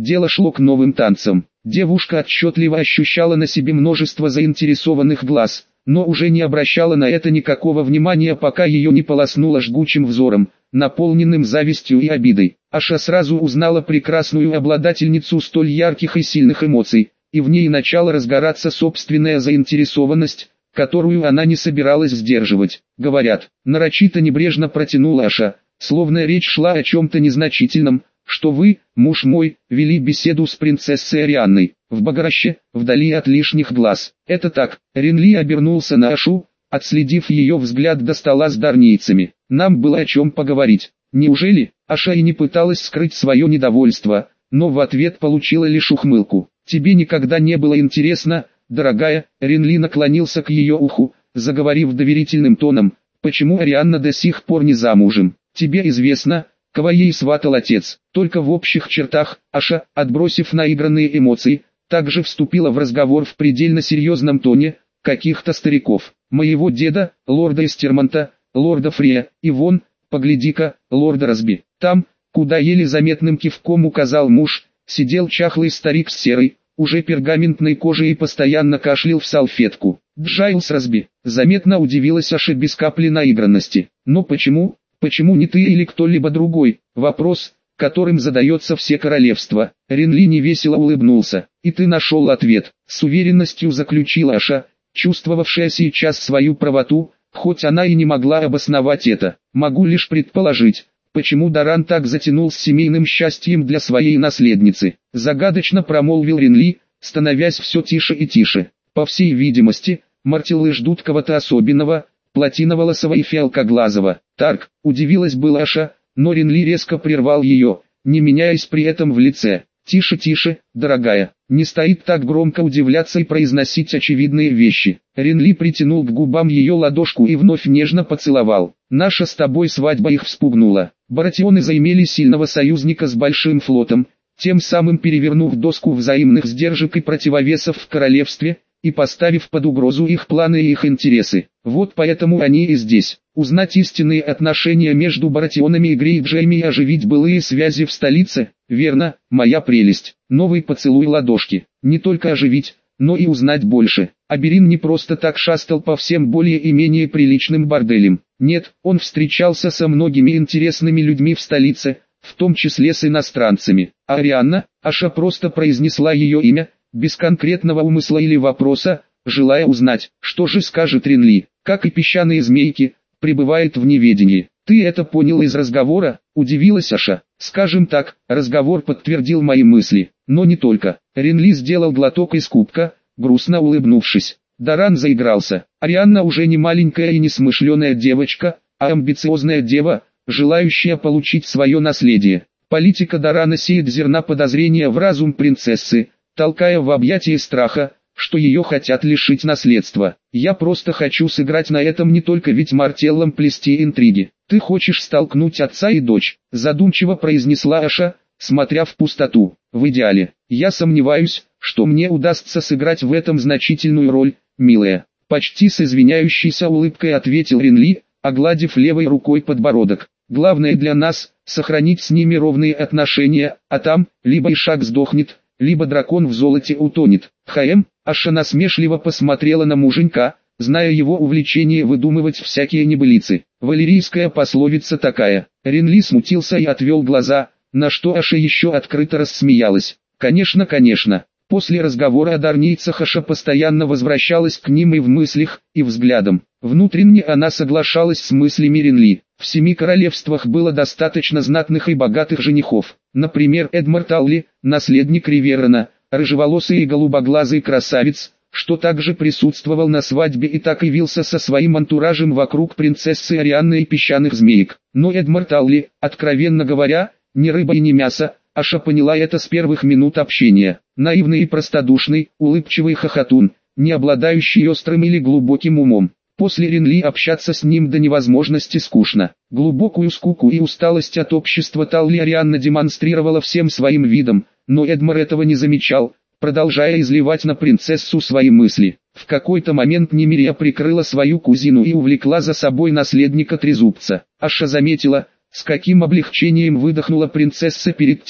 Дело шло к новым танцам. Девушка отчетливо ощущала на себе множество заинтересованных глаз, но уже не обращала на это никакого внимания, пока ее не полоснуло жгучим взором, наполненным завистью и обидой. Аша сразу узнала прекрасную обладательницу столь ярких и сильных эмоций, и в ней начала разгораться собственная заинтересованность, которую она не собиралась сдерживать. «Говорят», нарочито небрежно протянула Аша, словно речь шла о чем-то незначительном, «что вы, муж мой, вели беседу с принцессой Арианной, в Баграще, вдали от лишних глаз». «Это так», Ренли обернулся на Ашу, отследив ее взгляд до стола с дарнийцами. «Нам было о чем поговорить». «Неужели?» Аша и не пыталась скрыть свое недовольство, но в ответ получила лишь ухмылку. «Тебе никогда не было интересно, дорогая?» Ренли наклонился к ее уху, заговорив доверительным тоном, «почему Арианна до сих пор не замужем? Тебе известно, кого ей сватал отец?» Только в общих чертах. Аша, отбросив наигранные эмоции, также вступила в разговор в предельно серьезном тоне, каких-то стариков. «Моего деда, лорда Эстермонта, лорда Фрея, и вон, погляди-ка, лорда Разби». Там, куда еле заметным кивком указал муж, сидел чахлый старик с серой, уже пергаментной кожей и постоянно кашлял в салфетку. «Джайлс Разби», заметно удивилась Аша без капли наигранности. «Но почему, почему не ты или кто-либо другой?» Вопрос, которым задается все королевства. Ренли невесело улыбнулся. «И ты нашел ответ», с уверенностью заключила Аша, чувствовавшая сейчас свою правоту, хоть она и не могла обосновать это. «Могу лишь предположить, почему Даран так затянул с семейным счастьем для своей наследницы», загадочно промолвил Ренли, становясь все тише и тише. «По всей видимости, Мартиллы ждут кого-то особенного, платиноволосого и фиалкоглазого». «Тарк», удивилась была Аша, но Ренли резко прервал ее, не меняясь при этом в лице. «Тише, тише, дорогая, не стоит так громко удивляться и произносить очевидные вещи». Ренли притянул к губам ее ладошку и вновь нежно поцеловал. «Наша с тобой свадьба их вспугнула. Баратионы заимели сильного союзника с большим флотом, тем самым перевернув доску взаимных сдержек и противовесов в королевстве, и поставив под угрозу их планы и их интересы. Вот поэтому они и здесь. Узнать истинные отношения между Баратионами и Грейджаями и оживить былые связи в столице, верно, моя прелесть. Новый поцелуй ладошки. Не только оживить, но и узнать больше». Аберин не просто так шастал по всем более и менее приличным борделям. Нет, он встречался со многими интересными людьми в столице, в том числе с иностранцами. А Арианна, Аша просто произнесла ее имя, без конкретного умысла или вопроса, желая узнать, что же скажет Ренли, как и песчаные змейки, пребывает в неведении. «Ты это понял из разговора?» – удивилась Аша. «Скажем так, разговор подтвердил мои мысли, но не только». Ренли сделал глоток из кубка, грустно улыбнувшись. Даран заигрался. Арианна уже не маленькая и несмышленая девочка, а амбициозная дева, желающая получить свое наследие. Политика Дарана сеет зерна подозрения в разум принцессы, толкая в объятия страха, что ее хотят лишить наследства. «Я просто хочу сыграть на этом, не только ведь Мартеллам плести интриги. Ты хочешь столкнуть отца и дочь», задумчиво произнесла Аша, смотря в пустоту. «В идеале. Я сомневаюсь, что мне удастся сыграть в этом значительную роль, милая». Почти с извиняющейся улыбкой ответил Ренли, огладив левой рукой подбородок. «Главное для нас – сохранить с ними ровные отношения, а там, либо Ишак сдохнет, либо дракон в золоте утонет». «Хаэм», Аша насмешливо посмотрела на муженька, зная его увлечение выдумывать всякие небылицы. Валерийская пословица такая. Ренли смутился и отвел глаза, на что Аша еще открыто рассмеялась. «Конечно, конечно». После разговора о дарнийцах Аша постоянно возвращалась к ним и в мыслях, и взглядом. Внутренне она соглашалась с мыслями Ренли. В семи королевствах было достаточно знатных и богатых женихов. Например, Эдмар Талли, наследник Риверона, рыжеволосый и голубоглазый красавец, что также присутствовал на свадьбе и так явился со своим антуражем вокруг принцессы Арианны и песчаных змеек. Но Эдмар Талли, откровенно говоря, не рыба и не мясо. Аша поняла это с первых минут общения. Наивный и простодушный, улыбчивый хохотун, не обладающий острым или глубоким умом. После Ренли общаться с ним до невозможности скучно. Глубокую скуку и усталость от общества Талли Арианна демонстрировала всем своим видом, но Эдмар этого не замечал, продолжая изливать на принцессу свои мысли. В какой-то момент Немирия прикрыла свою кузину и увлекла за собой наследника Трезубца. Аша заметила, с каким облегчением выдохнула принцесса перед тем,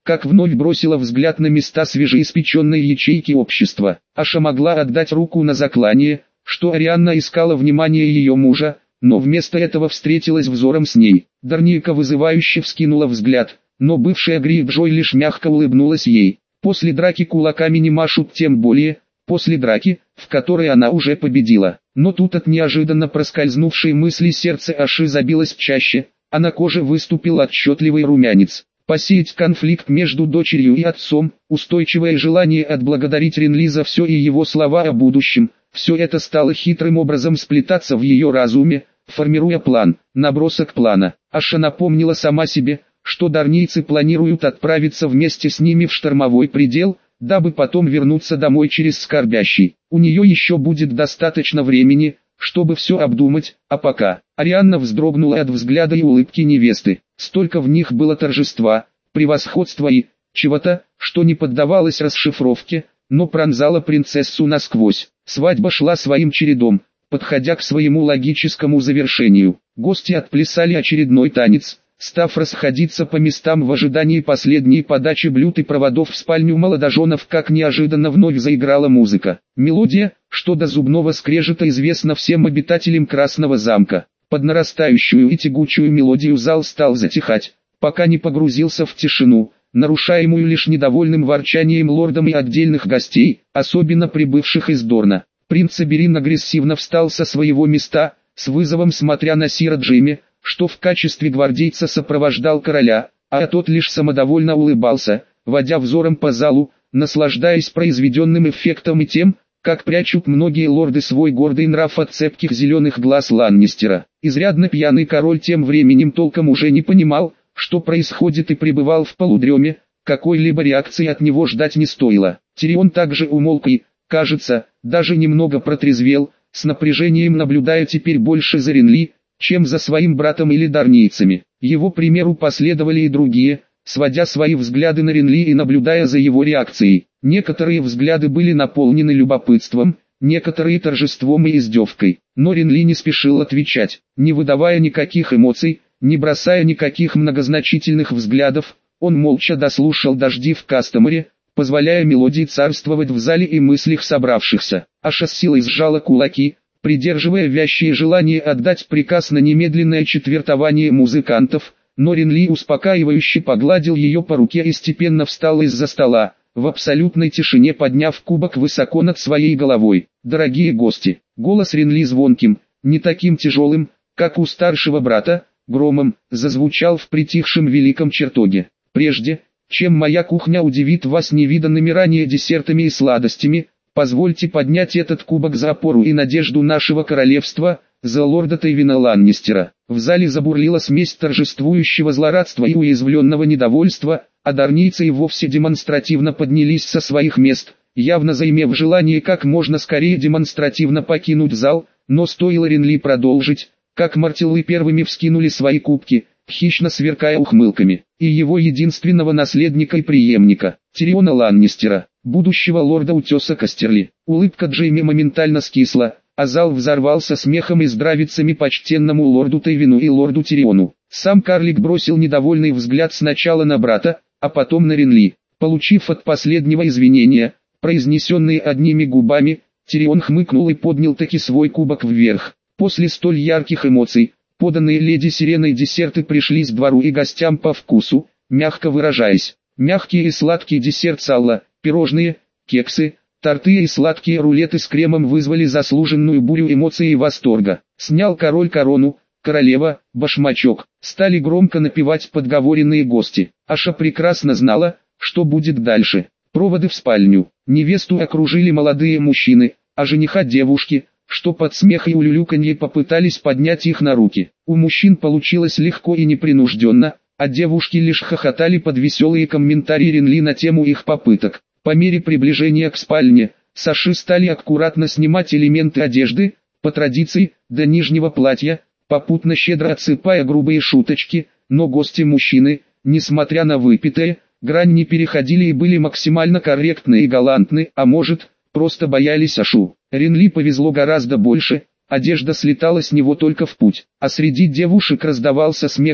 как вновь бросила взгляд на места свежеиспеченной ячейки общества. Аша могла отдать руку на заклание, что Арианна искала внимание ее мужа, но вместо этого встретилась взором с ней. Дарнийка вызывающе вскинула взгляд, но бывшая Грейбджой лишь мягко улыбнулась ей. После драки кулаками не машут, тем более после драки, в которой она уже победила. Но тут от неожиданно проскользнувшей мысли сердце Аши забилось чаще, а на коже выступил отчетливый румянец. Посеять конфликт между дочерью и отцом, устойчивое желание отблагодарить Ренли за все и его слова о будущем, все это стало хитрым образом сплетаться в ее разуме, формируя план, набросок плана. Аша напомнила сама себе, что дарнийцы планируют отправиться вместе с ними в штормовой предел, дабы потом вернуться домой через Скорбящий. У нее еще будет достаточно времени, чтобы все обдумать, а пока... Арианна вздрогнула от взгляда и улыбки невесты. Столько в них было торжества, превосходства и чего-то, что не поддавалось расшифровке, но пронзала принцессу насквозь. Свадьба шла своим чередом, подходя к своему логическому завершению. Гости отплясали очередной танец, став расходиться по местам в ожидании последней подачи блюд и проводов в спальню молодоженов, как неожиданно вновь заиграла музыка. Мелодия, что до зубного скрежета известна всем обитателям Красного замка. Под нарастающую и тягучую мелодию зал стал затихать, пока не погрузился в тишину, нарушаемую лишь недовольным ворчанием лордом и отдельных гостей, особенно прибывших из Дорна. Принц Аберин агрессивно встал со своего места, с вызовом смотря на Сира Джимми, что в качестве гвардейца сопровождал короля, а тот лишь самодовольно улыбался, водя взором по залу, наслаждаясь произведенным эффектом и тем, как прячут многие лорды свой гордый нрав от цепких зеленых глаз Ланнистера. Изрядно пьяный король тем временем толком уже не понимал, что происходит, и пребывал в полудреме, какой-либо реакции от него ждать не стоило. Тирион также умолк и, кажется, даже немного протрезвел, с напряжением наблюдая теперь больше за Ренли, чем за своим братом или дарнийцами. Его примеру последовали и другие, сводя свои взгляды на Ренли и наблюдая за его реакцией. Некоторые взгляды были наполнены любопытством, некоторые торжеством и издевкой, но Ренли не спешил отвечать, не выдавая никаких эмоций, не бросая никаких многозначительных взглядов. Он молча дослушал дожди в Кастомере, позволяя мелодии царствовать в зале и мыслях собравшихся. Аша с силой сжала кулаки, придерживая вязчее желание отдать приказ на немедленное четвертование музыкантов, но Ренли успокаивающе погладил ее по руке и степенно встал из-за стола, в абсолютной тишине подняв кубок высоко над своей головой. «Дорогие гости!» Голос Ренли звонким, не таким тяжелым, как у старшего брата, громом, зазвучал в притихшем великом чертоге. «Прежде, чем моя кухня удивит вас невиданными ранее десертами и сладостями, позвольте поднять этот кубок за опору и надежду нашего королевства, за лорда Тейвина Ланнистера». В зале забурлила смесь торжествующего злорадства и уязвленного недовольства, а дарнийцы и вовсе демонстративно поднялись со своих мест, явно заимев желание как можно скорее демонстративно покинуть зал, но стоило Ренли продолжить, как мартиллы первыми вскинули свои кубки, хищно сверкая ухмылками, и его единственного наследника и преемника, Тириона Ланнистера, будущего лорда Утеса Кастерли. Улыбка Джейми моментально скисла, а зал взорвался смехом и здравицами почтенному лорду Тейвину и лорду Тириону. Сам карлик бросил недовольный взгляд сначала на брата, а потом на Ренли. Получив от последнего извинения, произнесенные одними губами, Тирион хмыкнул и поднял таки свой кубок вверх. После столь ярких эмоций, поданные леди Сиреной десерты пришлись двору и гостям по вкусу, мягко выражаясь. Мягкий и сладкий десерт салла, пирожные, кексы, торты и сладкие рулеты с кремом вызвали заслуженную бурю эмоций и восторга. Снял король корону, королева, башмачок. Стали громко напевать подговоренные гости. Аша прекрасно знала, что будет дальше. Проводы в спальню. Невесту окружили молодые мужчины, а жениха девушки, что под смех и улюлюканье попытались поднять их на руки. У мужчин получилось легко и непринужденно, а девушки лишь хохотали под веселые комментарии Ренли на тему их попыток. По мере приближения к спальне, с Аши стали аккуратно снимать элементы одежды, по традиции, до нижнего платья, попутно щедро отсыпая грубые шуточки, но гости-мужчины, несмотря на выпитое, грань не переходили и были максимально корректны и галантны, а может, просто боялись Ашу. Ренли повезло гораздо больше, одежда слетала с него только в путь, а среди девушек раздавался смех и,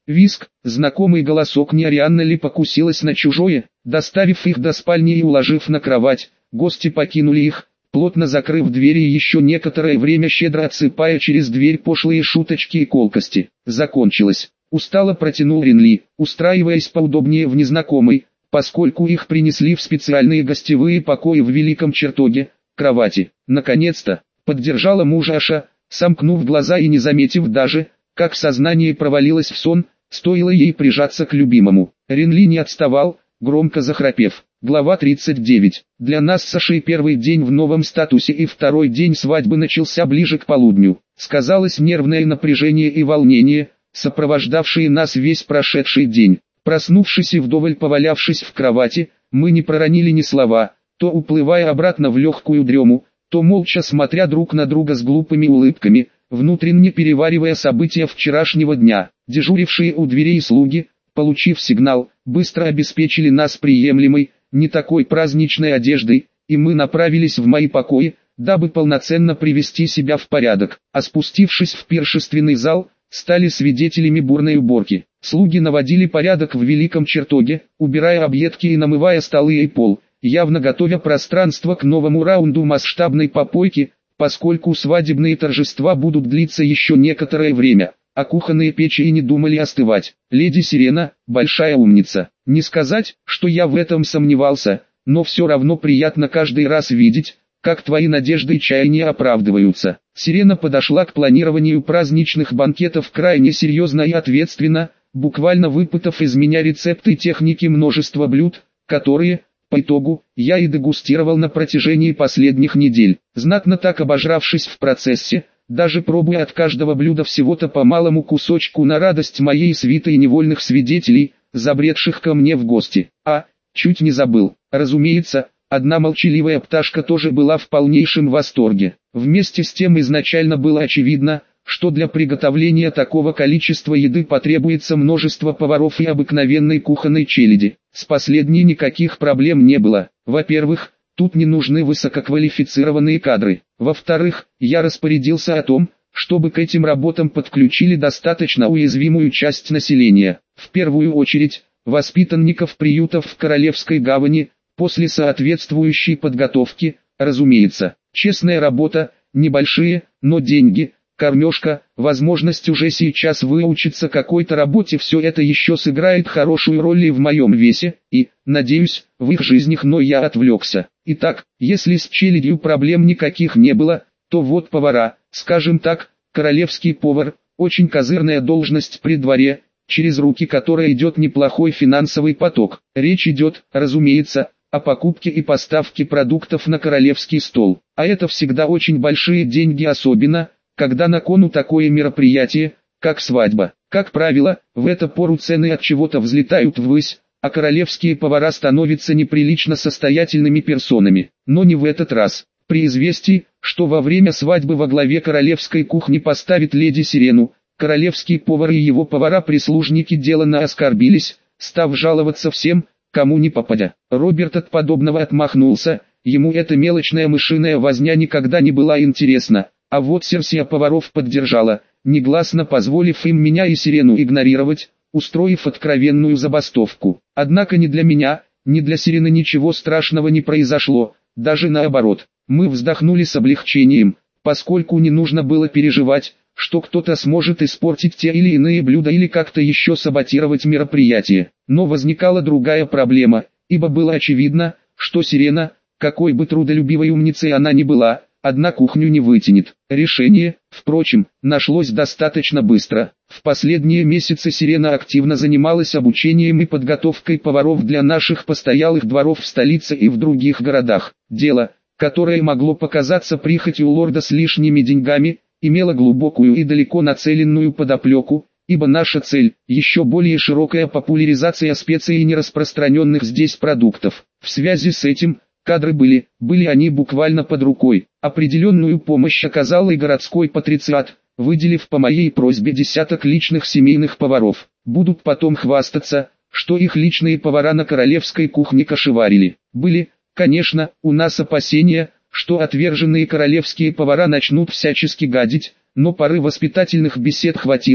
визг, знакомый голосок, не Арианна ли покусилась на чужое. Доставив их до спальни и уложив на кровать, гости покинули их, плотно закрыв двери и еще некоторое время щедро отсыпая через дверь пошлые шуточки и колкости. Закончилось. Устало протянул Ренли, устраиваясь поудобнее в незнакомой, поскольку их принесли в специальные гостевые покои в великом чертоге, кровати. Наконец-то, поддержала мужа Аша, сомкнув глаза и не заметив даже, как сознание провалилось в сон, стоило ей прижаться к любимому. Ренли не отставал, громко захрапев. Глава тридцать девять. Для нас с Ашей первый день в новом статусе и второй день свадьбы начался ближе к полудню. Сказалось нервное напряжение и волнение, сопровождавшие нас весь прошедший день. Проснувшись и вдоволь повалявшись в кровати, мы не проронили ни слова, то уплывая обратно в легкую дрему, то молча смотря друг на друга с глупыми улыбками, внутренне переваривая события вчерашнего дня. Дежурившие у дверей слуги, получив сигнал, быстро обеспечили нас приемлемой, не такой праздничной одеждой, и мы направились в мои покои, дабы полноценно привести себя в порядок. А спустившись в пиршественный зал, стали свидетелями бурной уборки. Слуги наводили порядок в великом чертоге, убирая объедки и намывая столы и пол, явно готовя пространство к новому раунду масштабной попойки, поскольку свадебные торжества будут длиться еще некоторое время, а кухонные печи и не думали остывать. Леди Сирена, большая умница. Не сказать, что я в этом сомневался, но все равно приятно каждый раз видеть, как твои надежды и чаяния оправдываются. Сирена подошла к планированию праздничных банкетов крайне серьезно и ответственно, буквально выпытав из меня рецепты и техники множества блюд, которые, по итогу, я и дегустировал на протяжении последних недель. Знатно так обожравшись в процессе, даже пробуя от каждого блюда всего-то по малому кусочку на радость моей свиты и невольных свидетелей, забредших ко мне в гости. А, чуть не забыл, разумеется, одна молчаливая пташка тоже была в полнейшем восторге. Вместе с тем изначально было очевидно, что для приготовления такого количества еды потребуется множество поваров и обыкновенной кухонной челяди. С последней никаких проблем не было. Во-первых, тут не нужны высококвалифицированные кадры. Во-вторых, я распорядился о том, чтобы к этим работам подключили достаточно уязвимую часть населения. В первую очередь, воспитанников приютов в Королевской гавани, после соответствующей подготовки, разумеется. Честная работа, небольшие, но деньги, кормежка, возможность уже сейчас выучиться какой-то работе, все это еще сыграет хорошую роль и в моем весе, и, надеюсь, в их жизнях, но я отвлекся. Итак, если с челядью проблем никаких не было, то вот повара, скажем так, королевский повар, очень козырная должность при дворе, через руки которой идет неплохой финансовый поток. Речь идет, разумеется, о покупке и поставке продуктов на королевский стол. А это всегда очень большие деньги, особенно, когда на кону такое мероприятие, как свадьба. Как правило, в эту пору цены от чего-то взлетают ввысь, а королевские повара становятся неприлично состоятельными персонами. Но не в этот раз. При известии, что во время свадьбы во главе королевской кухни поставит леди Сирену, королевский повар и его повара-прислужники деланно оскорбились, став жаловаться всем, кому не попадя. Роберт от подобного отмахнулся, ему эта мелочная мышиная возня никогда не была интересна, а вот Серсия поваров поддержала, негласно позволив им меня и Сирену игнорировать, устроив откровенную забастовку. Однако ни для меня, ни для Сирены ничего страшного не произошло, даже наоборот. Мы вздохнули с облегчением, поскольку не нужно было переживать, что кто-то сможет испортить те или иные блюда или как-то еще саботировать мероприятие. Но возникала другая проблема, ибо было очевидно, что Сирена, какой бы трудолюбивой умницей она ни была, одна кухню не вытянет. Решение, впрочем, нашлось достаточно быстро. В последние месяцы Сирена активно занималась обучением и подготовкой поваров для наших постоялых дворов в столице и в других городах. Дело, которое могло показаться прихотью лорда с лишними деньгами, имело глубокую и далеко нацеленную подоплеку, ибо наша цель – еще более широкая популяризация специй и нераспространенных здесь продуктов. В связи с этим, кадры были, были они буквально под рукой. Определенную помощь оказал и городской патрициат, выделив по моей просьбе десяток личных семейных поваров. Будут потом хвастаться, что их личные повара на королевской кухне кошеварили. Были, конечно, у нас опасения, что отверженные королевские повара начнут всячески гадить, но поры воспитательных бесед хватило,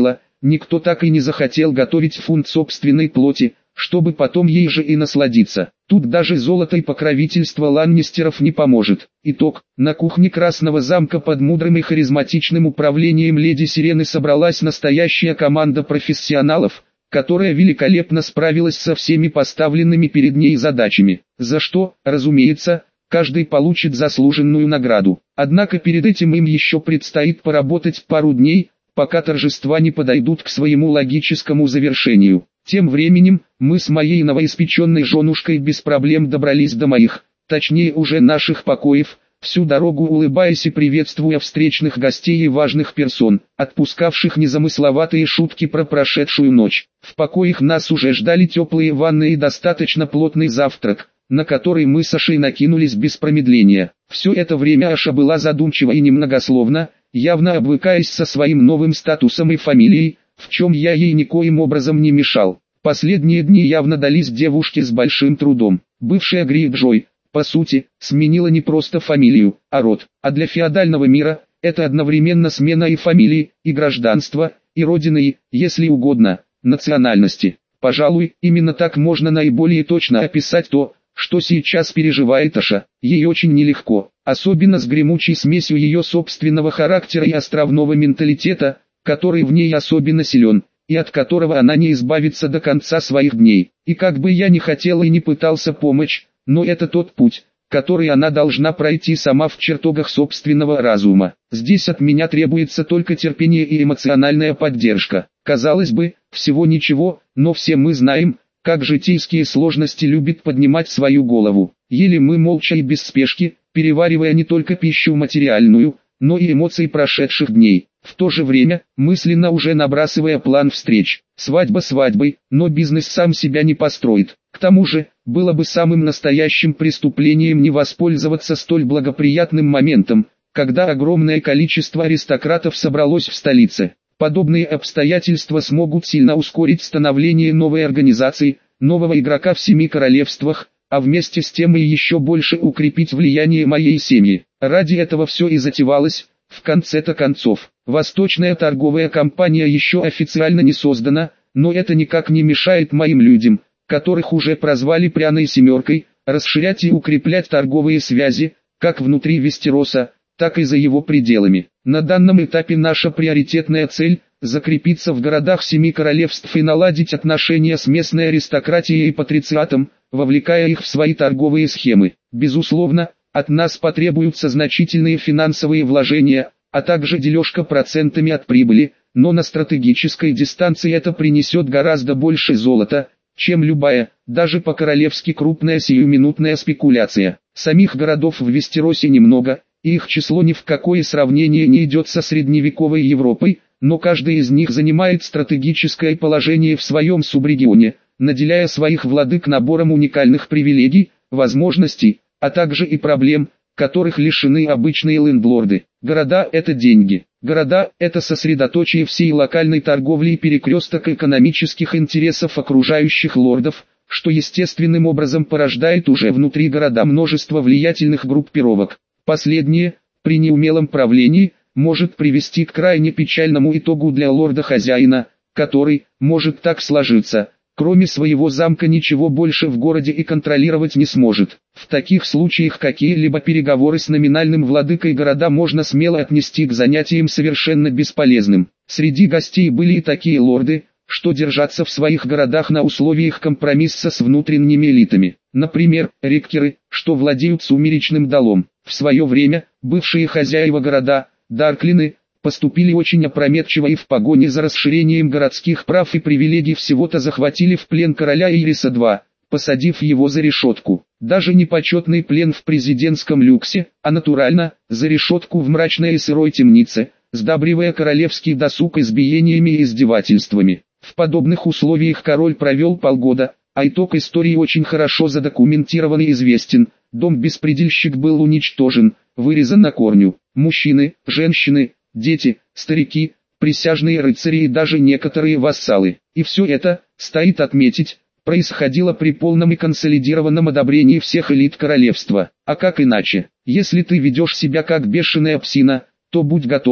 никто так и не захотел готовить фунт собственной плоти, чтобы потом ей же и насладиться. Тут даже золото и покровительство Ланнистеров не поможет. Итог. На кухне Красного замка под мудрым и харизматичным управлением леди Сирены собралась настоящая команда профессионалов, которая великолепно справилась со всеми поставленными перед ней задачами, за что, разумеется, каждый получит заслуженную награду. Однако перед этим им еще предстоит поработать пару дней, пока торжества не подойдут к своему логическому завершению. Тем временем, мы с моей новоиспеченной женушкой без проблем добрались до моих, точнее уже наших покоев, всю дорогу улыбаясь и приветствуя встречных гостей и важных персон, отпускавших незамысловатые шутки про прошедшую ночь. В покоях нас уже ждали теплые ванны и достаточно плотный завтрак, на который мы с Ашей накинулись без промедления. Все это время Аша была задумчива и немногословна, явно обвыкаясь со своим новым статусом и фамилией, в чем я ей никоим образом не мешал. Последние дни явно дались девушке с большим трудом. Бывшая Грейджой, по сути, сменила не просто фамилию, а род. А для феодального мира, это одновременно смена и фамилии, и гражданства, и родины, и, если угодно, национальности. Пожалуй, именно так можно наиболее точно описать то, что сейчас переживает Аша. Ей очень нелегко, особенно с гремучей смесью ее собственного характера и островного менталитета, который в ней особенно силен, и от которого она не избавится до конца своих дней. И как бы я ни хотел и не пытался помочь, но это тот путь, который она должна пройти сама в чертогах собственного разума. Здесь от меня требуется только терпение и эмоциональная поддержка. Казалось бы, всего ничего, но все мы знаем, как житейские сложности любят поднимать свою голову. Ели мы молча и без спешки, переваривая не только пищу материальную, но и эмоции прошедших дней. В то же время, мысленно уже набрасывая план встреч. Свадьба свадьбой, но бизнес сам себя не построит. К тому же, было бы самым настоящим преступлением не воспользоваться столь благоприятным моментом, когда огромное количество аристократов собралось в столице. Подобные обстоятельства смогут сильно ускорить становление новой организации, нового игрока в семи королевствах, а вместе с тем и еще больше укрепить влияние моей семьи. Ради этого все и затевалось. В конце-то концов, Восточная торговая компания еще официально не создана, но это никак не мешает моим людям, которых уже прозвали пряной семеркой, расширять и укреплять торговые связи, как внутри Вестероса, так и за его пределами. На данном этапе наша приоритетная цель – закрепиться в городах семи королевств и наладить отношения с местной аристократией и патрициатом, вовлекая их в свои торговые схемы. Безусловно, от нас потребуются значительные финансовые вложения, а также дележка процентами от прибыли, но на стратегической дистанции это принесет гораздо больше золота, чем любая, даже по-королевски крупная сиюминутная спекуляция. Самих городов в Вестеросе немного, и их число ни в какое сравнение не идет со средневековой Европой, но каждый из них занимает стратегическое положение в своем субрегионе, наделяя своих владык набором уникальных привилегий, возможностей, а также и проблем, которых лишены обычные лендлорды. Города – это деньги. Города – это сосредоточие всей локальной торговли и перекресток экономических интересов окружающих лордов, что естественным образом порождает уже внутри города множество влиятельных группировок. Последнее, при неумелом правлении, может привести к крайне печальному итогу для лорда-хозяина, который, может так сложиться, кроме своего замка ничего больше в городе и контролировать не сможет. В таких случаях какие-либо переговоры с номинальным владыкой города можно смело отнести к занятиям совершенно бесполезным. Среди гостей были и такие лорды, что держатся в своих городах на условиях компромисса с внутренними элитами. Например, реккеры, что владеют сумеречным долом. В свое время, бывшие хозяева города, Дарклины, поступили очень опрометчиво и в погоне за расширением городских прав и привилегий всего-то захватили в плен короля Ириса-два, посадив его за решетку. Даже не почетный плен в президентском люксе, а натурально, за решетку в мрачной и сырой темнице, сдабривая королевский досуг избиениями и издевательствами. В подобных условиях король провел полгода, а итог истории очень хорошо задокументирован и известен. Дом-беспредельщик был уничтожен, вырезан на корню. Мужчины, женщины, дети, старики, присяжные рыцари и даже некоторые вассалы. И все это, стоит отметить, происходило при полном и консолидированном одобрении всех элит королевства. А как иначе? Если ты ведешь себя как бешеная псина, то будь готов,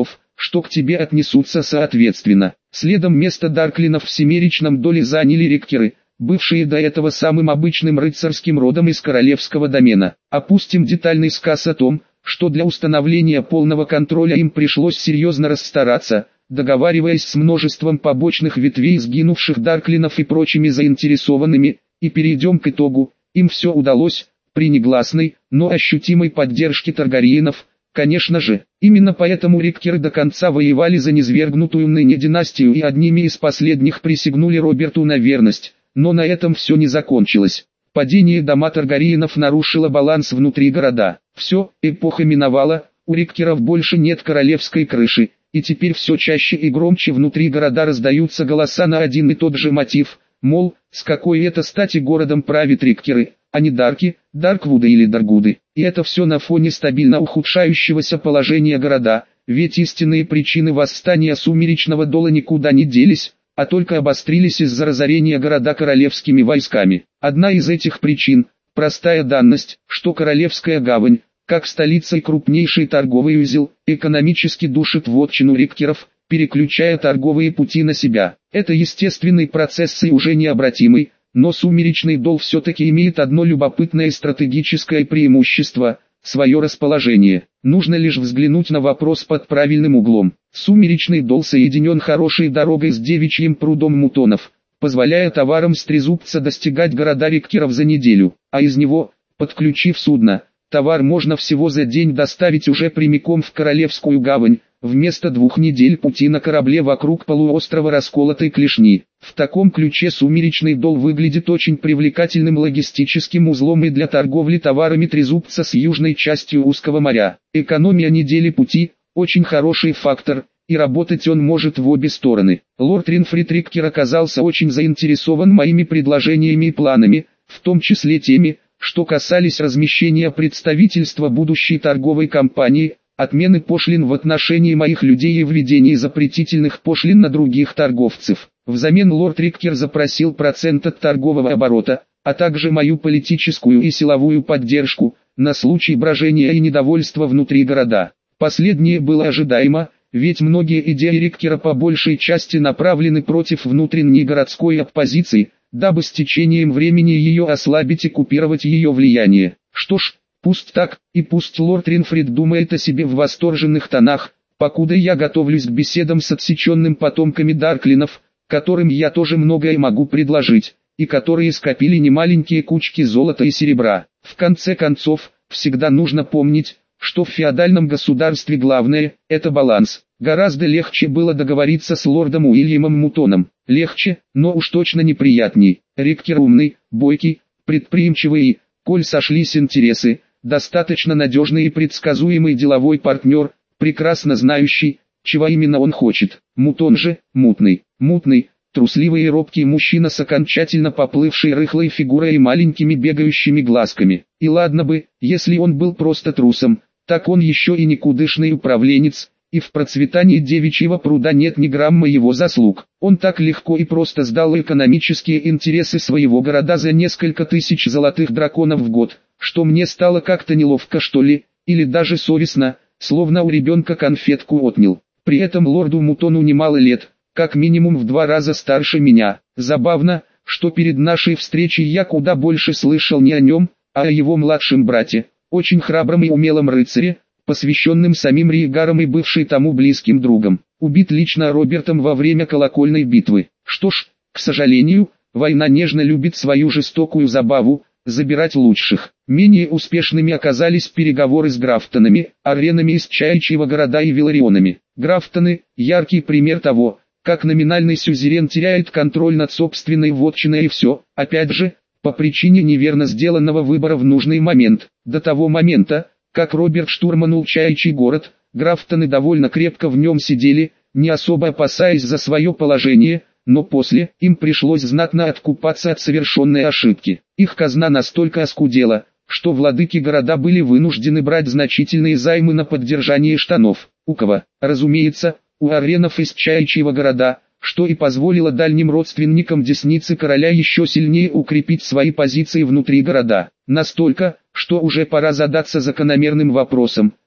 что к тебе отнесутся соответственно. Следом место Дарклинов в семеричном доле заняли риккеры, бывшие до этого самым обычным рыцарским родом из королевского домена. Опустим детальный сказ о том, что для установления полного контроля им пришлось серьезно расстараться, договариваясь с множеством побочных ветвей сгинувших Дарклинов и прочими заинтересованными, и перейдем к итогу. Им все удалось, при негласной, но ощутимой поддержке Таргариенов. Конечно же, именно поэтому риккеры до конца воевали за низвергнутую ныне династию и одними из последних присягнули Роберту на верность, но на этом все не закончилось. Падение дома Таргариенов нарушило баланс внутри города. Все, эпоха миновала, у риккеров больше нет королевской крыши, и теперь все чаще и громче внутри города раздаются голоса на один и тот же мотив, мол, с какой это стати городом правят риккеры, а не Дарки, Дарквуды или Даргуды. И это все на фоне стабильно ухудшающегося положения города, ведь истинные причины восстания Сумеречного Дола никуда не делись, а только обострились из-за разорения города королевскими войсками. Одна из этих причин – простая данность, что Королевская гавань, как столица и крупнейший торговый узел, экономически душит вотчину риккеров, переключая торговые пути на себя. Это естественный процесс и уже необратимый, но Сумеречный Дол все-таки имеет одно любопытное стратегическое преимущество – свое расположение. Нужно лишь взглянуть на вопрос под правильным углом. Сумеречный Дол соединен хорошей дорогой с девичьим прудом мутонов, позволяя товарам с трезубца достигать города риккеров за неделю, а из него, подключив судно, товар можно всего за день доставить уже прямиком в Королевскую гавань, вместо двух недель пути на корабле вокруг полуострова Расколотой Клешни. В таком ключе Сумеречный Дол выглядит очень привлекательным логистическим узлом и для торговли товарами трезубца с южной частью узкого моря. Экономия недели пути – очень хороший фактор, и работать он может в обе стороны. Лорд Ринфрид Риккер оказался очень заинтересован моими предложениями и планами, в том числе теми, что касались размещения представительства будущей торговой компании, отмены пошлин в отношении моих людей и введения запретительных пошлин на других торговцев. Взамен лорд Риккер запросил процент от торгового оборота, а также мою политическую и силовую поддержку, на случай брожения и недовольства внутри города. Последнее было ожидаемо, ведь многие идеи Риккера по большей части направлены против внутренней городской оппозиции, дабы с течением времени ее ослабить и купировать ее влияние. Что ж, пусть так, и пусть лорд Ринфрид думает о себе в восторженных тонах, покуда я готовлюсь к беседам с отсеченным потомками Дарклинов, которым я тоже многое могу предложить, и которые скопили немаленькие кучки золота и серебра. В конце концов, всегда нужно помнить, что в феодальном государстве главное – это баланс. Гораздо легче было договориться с лордом Уильямом Мутоном. Легче, но уж точно неприятней. Риккер умный, бойкий, предприимчивый и, коль сошлись интересы, достаточно надежный и предсказуемый деловой партнер, прекрасно знающий, чего именно он хочет. Мутон же, мутный, мутный, трусливый и робкий мужчина с окончательно поплывшей рыхлой фигурой и маленькими бегающими глазками. И ладно бы, если он был просто трусом, так он еще и никудышный управленец, и в процветании девичьего пруда нет ни грамма его заслуг. Он так легко и просто сдал экономические интересы своего города за несколько тысяч золотых драконов в год, что мне стало как-то неловко что ли, или даже совестно, словно у ребенка конфетку отнял. При этом лорду Мутону немало лет, как минимум в два раза старше меня. Забавно, что перед нашей встречей я куда больше слышал не о нем, а о его младшем брате, очень храбром и умелом рыцаре, посвященным самим Риегарам и бывший тому близким другом, убит лично Робертом во время колокольной битвы. Что ж, к сожалению, война нежно любит свою жестокую забаву, забирать лучших. Менее успешными оказались переговоры с Графтонами, аренами из Чаячьего города и Виларионами. Графтоны – яркий пример того, как номинальный сюзерен теряет контроль над собственной вотчиной и все, опять же, по причине неверно сделанного выбора в нужный момент. До того момента, как Роберт штурманул Чаячий город, Графтоны довольно крепко в нем сидели, не особо опасаясь за свое положение, но после им пришлось знатно откупаться от совершенной ошибки. Их казна настолько оскудела, что владыки города были вынуждены брать значительные займы на поддержание штанов. У кого? Разумеется, у аренов из Чаячьего города, что и позволило дальним родственникам десницы короля еще сильнее укрепить свои позиции внутри города. Настолько, что уже пора задаться закономерным вопросом,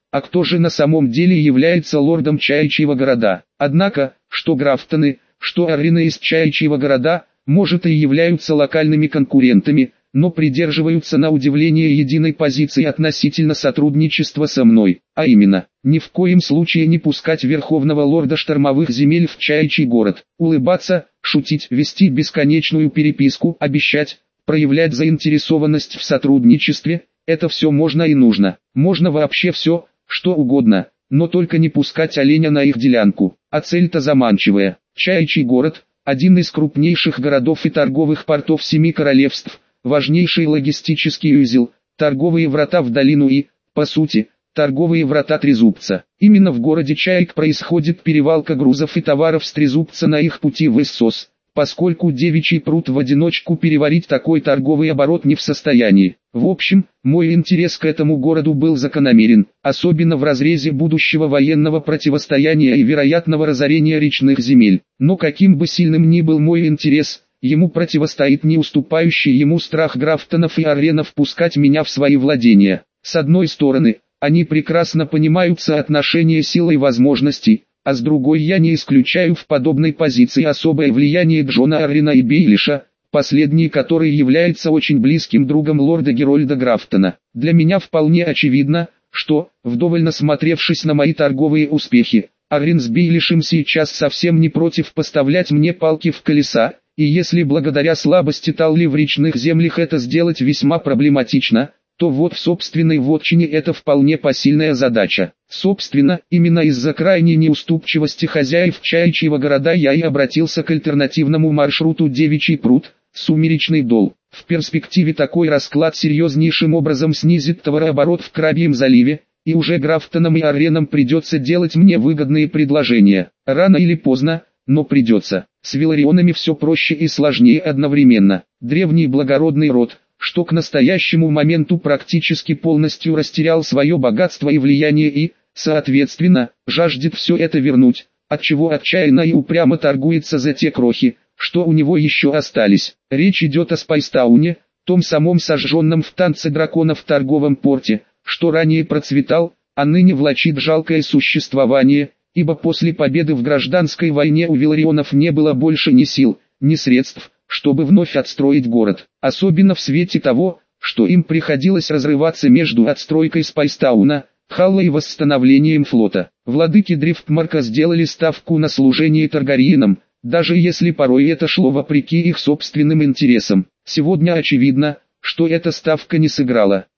а кто же на самом деле является лордом Чаячьего города. Однако, что Графтоны, что Аррины из Чаячьего города, может и являются локальными конкурентами, но придерживаются на удивление единой позиции относительно сотрудничества со мной, а именно, ни в коем случае не пускать Верховного Лорда Штормовых земель в Чаячий город, улыбаться, шутить, вести бесконечную переписку, обещать, проявлять заинтересованность в сотрудничестве, это все можно и нужно, можно вообще все, что угодно, но только не пускать оленя на их делянку, а цель-то заманчивая. Чаячий город – один из крупнейших городов и торговых портов Семи Королевств, важнейший логистический узел, торговые врата в долину и, по сути, торговые врата Трезубца. Именно в городе Чаек происходит перевалка грузов и товаров с Трезубца на их пути в Иссос, поскольку Девичий пруд в одиночку переварить такой торговый оборот не в состоянии. В общем, мой интерес к этому городу был закономерен, особенно в разрезе будущего военного противостояния и вероятного разорения речных земель. Но каким бы сильным ни был мой интерес, ему противостоит не уступающий ему страх Графтонов и Арренов пускать меня в свои владения. С одной стороны, они прекрасно понимают соотношение сил и возможностей, а с другой я не исключаю в подобной позиции особое влияние Джона Аррена и Бейлиша, последний который является очень близким другом лорда Герольда Графтона. Для меня вполне очевидно, что, вдоволь насмотревшись на мои торговые успехи, Аррен с Бейлишем сейчас совсем не против поставлять мне палки в колеса, и если благодаря слабости Талли в речных землях это сделать весьма проблематично, то вот в собственной вотчине это вполне посильная задача. Собственно, именно из-за крайней неуступчивости хозяев Чаячьего города я и обратился к альтернативному маршруту Девичий пруд, Сумеречный дол. В перспективе такой расклад серьезнейшим образом снизит товарооборот в Крабьем заливе, и уже Графтонам и Арренам придется делать мне выгодные предложения. Рано или поздно, но придется. С Виларионами все проще и сложнее одновременно. Древний благородный род, что к настоящему моменту практически полностью растерял свое богатство и влияние и, соответственно, жаждет все это вернуть, отчего отчаянно и упрямо торгуется за те крохи, что у него еще остались. Речь идет о Спайстауне, том самом сожженном в танце драконов торговом порте, что ранее процветал, а ныне влачит жалкое существование, ибо после победы в гражданской войне у Виларионов не было больше ни сил, ни средств, чтобы вновь отстроить город, особенно в свете того, что им приходилось разрываться между отстройкой Спайстауна, Халла и восстановлением флота. Владыки Дрифтмарка сделали ставку на служение Таргариенам, даже если порой это шло вопреки их собственным интересам. Сегодня очевидно, что эта ставка не сыграла.